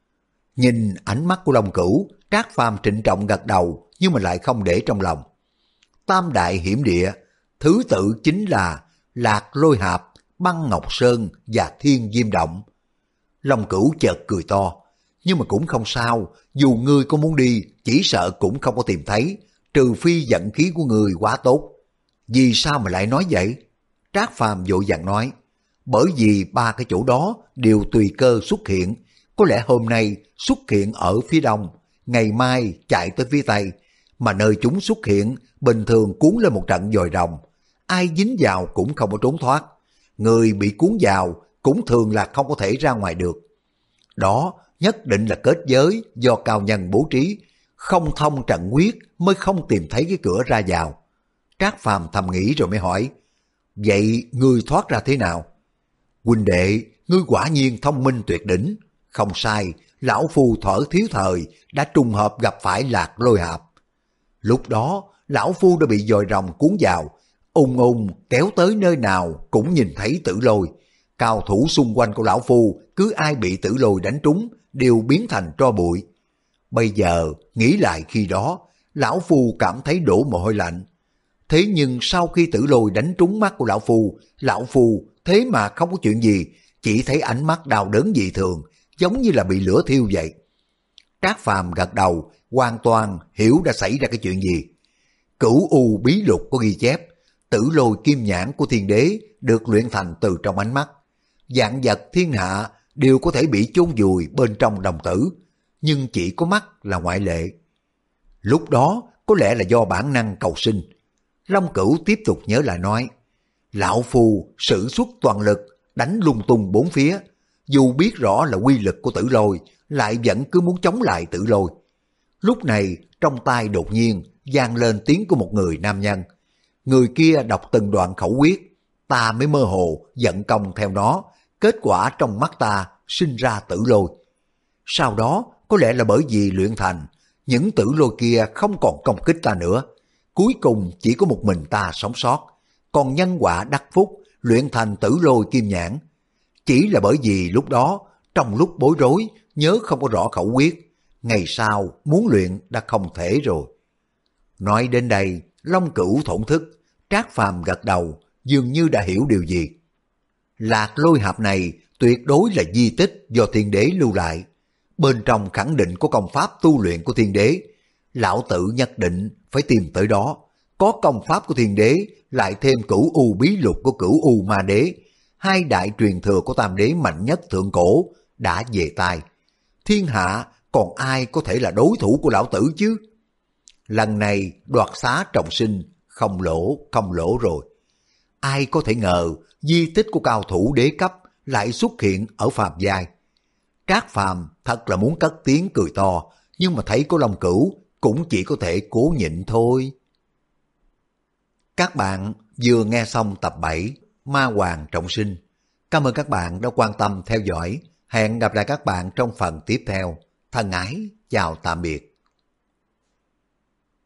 Nhìn ánh mắt của Long Cửu, Trác Phàm trịnh trọng gật đầu, nhưng mà lại không để trong lòng. Tam đại hiểm địa, thứ tự chính là Lạc Lôi Hạp, Băng Ngọc Sơn và Thiên Diêm Động. Long Cửu chợt cười to, nhưng mà cũng không sao, dù ngươi có muốn đi, chỉ sợ cũng không có tìm thấy, trừ phi vận khí của ngươi quá tốt. Vì sao mà lại nói vậy? Trác Phàm vội vàng nói, bởi vì ba cái chỗ đó đều tùy cơ xuất hiện, có lẽ hôm nay xuất hiện ở phía đông, ngày mai chạy tới phía tây, mà nơi chúng xuất hiện bình thường cuốn lên một trận dòi rồng, ai dính vào cũng không có trốn thoát, người bị cuốn vào cũng thường là không có thể ra ngoài được. Đó nhất định là kết giới do cao nhân bố trí, không thông trận quyết mới không tìm thấy cái cửa ra vào. Trác Phàm thầm nghĩ rồi mới hỏi, vậy ngươi thoát ra thế nào? Huynh đệ, ngươi quả nhiên thông minh tuyệt đỉnh. Không sai, lão phu thở thiếu thời đã trùng hợp gặp phải Lạc Lôi Hạp. Lúc đó, lão phu đã bị dòi rồng cuốn vào, ung ung kéo tới nơi nào cũng nhìn thấy Tử Lôi. Cao thủ xung quanh của lão phu cứ ai bị Tử Lôi đánh trúng đều biến thành tro bụi. Bây giờ nghĩ lại khi đó, lão phu cảm thấy đổ mồ hôi lạnh. Thế nhưng sau khi Tử Lôi đánh trúng mắt của lão phu, lão phu thế mà không có chuyện gì, chỉ thấy ánh mắt đau đớn dị thường, giống như là bị lửa thiêu vậy. Trác Phàm gật đầu, hoàn toàn hiểu đã xảy ra cái chuyện gì. Cửu U bí lục có ghi chép, Tử Lôi kim nhãn của thiên đế được luyện thành từ trong ánh mắt. Vạn vật thiên hạ đều có thể bị chôn vùi bên trong đồng tử, nhưng chỉ có mắt là ngoại lệ. Lúc đó có lẽ là do bản năng cầu sinh. Long Cửu tiếp tục nhớ lại nói, lão phu sử xuất toàn lực đánh lung tung bốn phía, dù biết rõ là quy lực của Tử Lôi, lại vẫn cứ muốn chống lại Tử Lôi. Lúc này trong tai đột nhiên vang lên tiếng của một người nam nhân. Người kia đọc từng đoạn khẩu quyết, ta mới mơ hồ vận công theo nó, kết quả trong mắt ta sinh ra Tử Lôi. Sau đó có lẽ là bởi vì luyện thành, những Tử Lôi kia không còn công kích ta nữa, cuối cùng chỉ có một mình ta sống sót, còn nhân quả đắc phúc luyện thành Tử Lôi kim nhãn. Chỉ là bởi vì lúc đó trong lúc bối rối nhớ không có rõ khẩu quyết, ngày sau muốn luyện đã không thể rồi. Nói đến đây, Long Cửu thổn thức, Trác Phàm gật đầu, dường như đã hiểu điều gì. Lạc Lôi Hạp này tuyệt đối là di tích do thiên đế lưu lại, bên trong khẳng định có công pháp tu luyện của thiên đế, lão tử nhất định phải tìm tới đó. Có công pháp của thiên đế, lại thêm Cửu U bí lục của Cửu U ma đế, hai đại truyền thừa của tam đế mạnh nhất thượng cổ đã về tay. Thiên hạ còn ai có thể là đối thủ của lão tử chứ? Lần này đoạt xá trọng sinh, không lỗ, không lỗ rồi. Ai có thể ngờ di tích của cao thủ đế cấp lại xuất hiện ở phàm giai. Trác Phàm thật là muốn cất tiếng cười to, nhưng mà thấy có Long Cửu cũng chỉ có thể cố nhịn thôi. Các bạn vừa nghe xong tập bảy Ma Hoàng Trọng Sinh. Cảm ơn các bạn đã quan tâm theo dõi. Hẹn gặp lại các bạn trong phần tiếp theo. Thân ái, chào tạm biệt.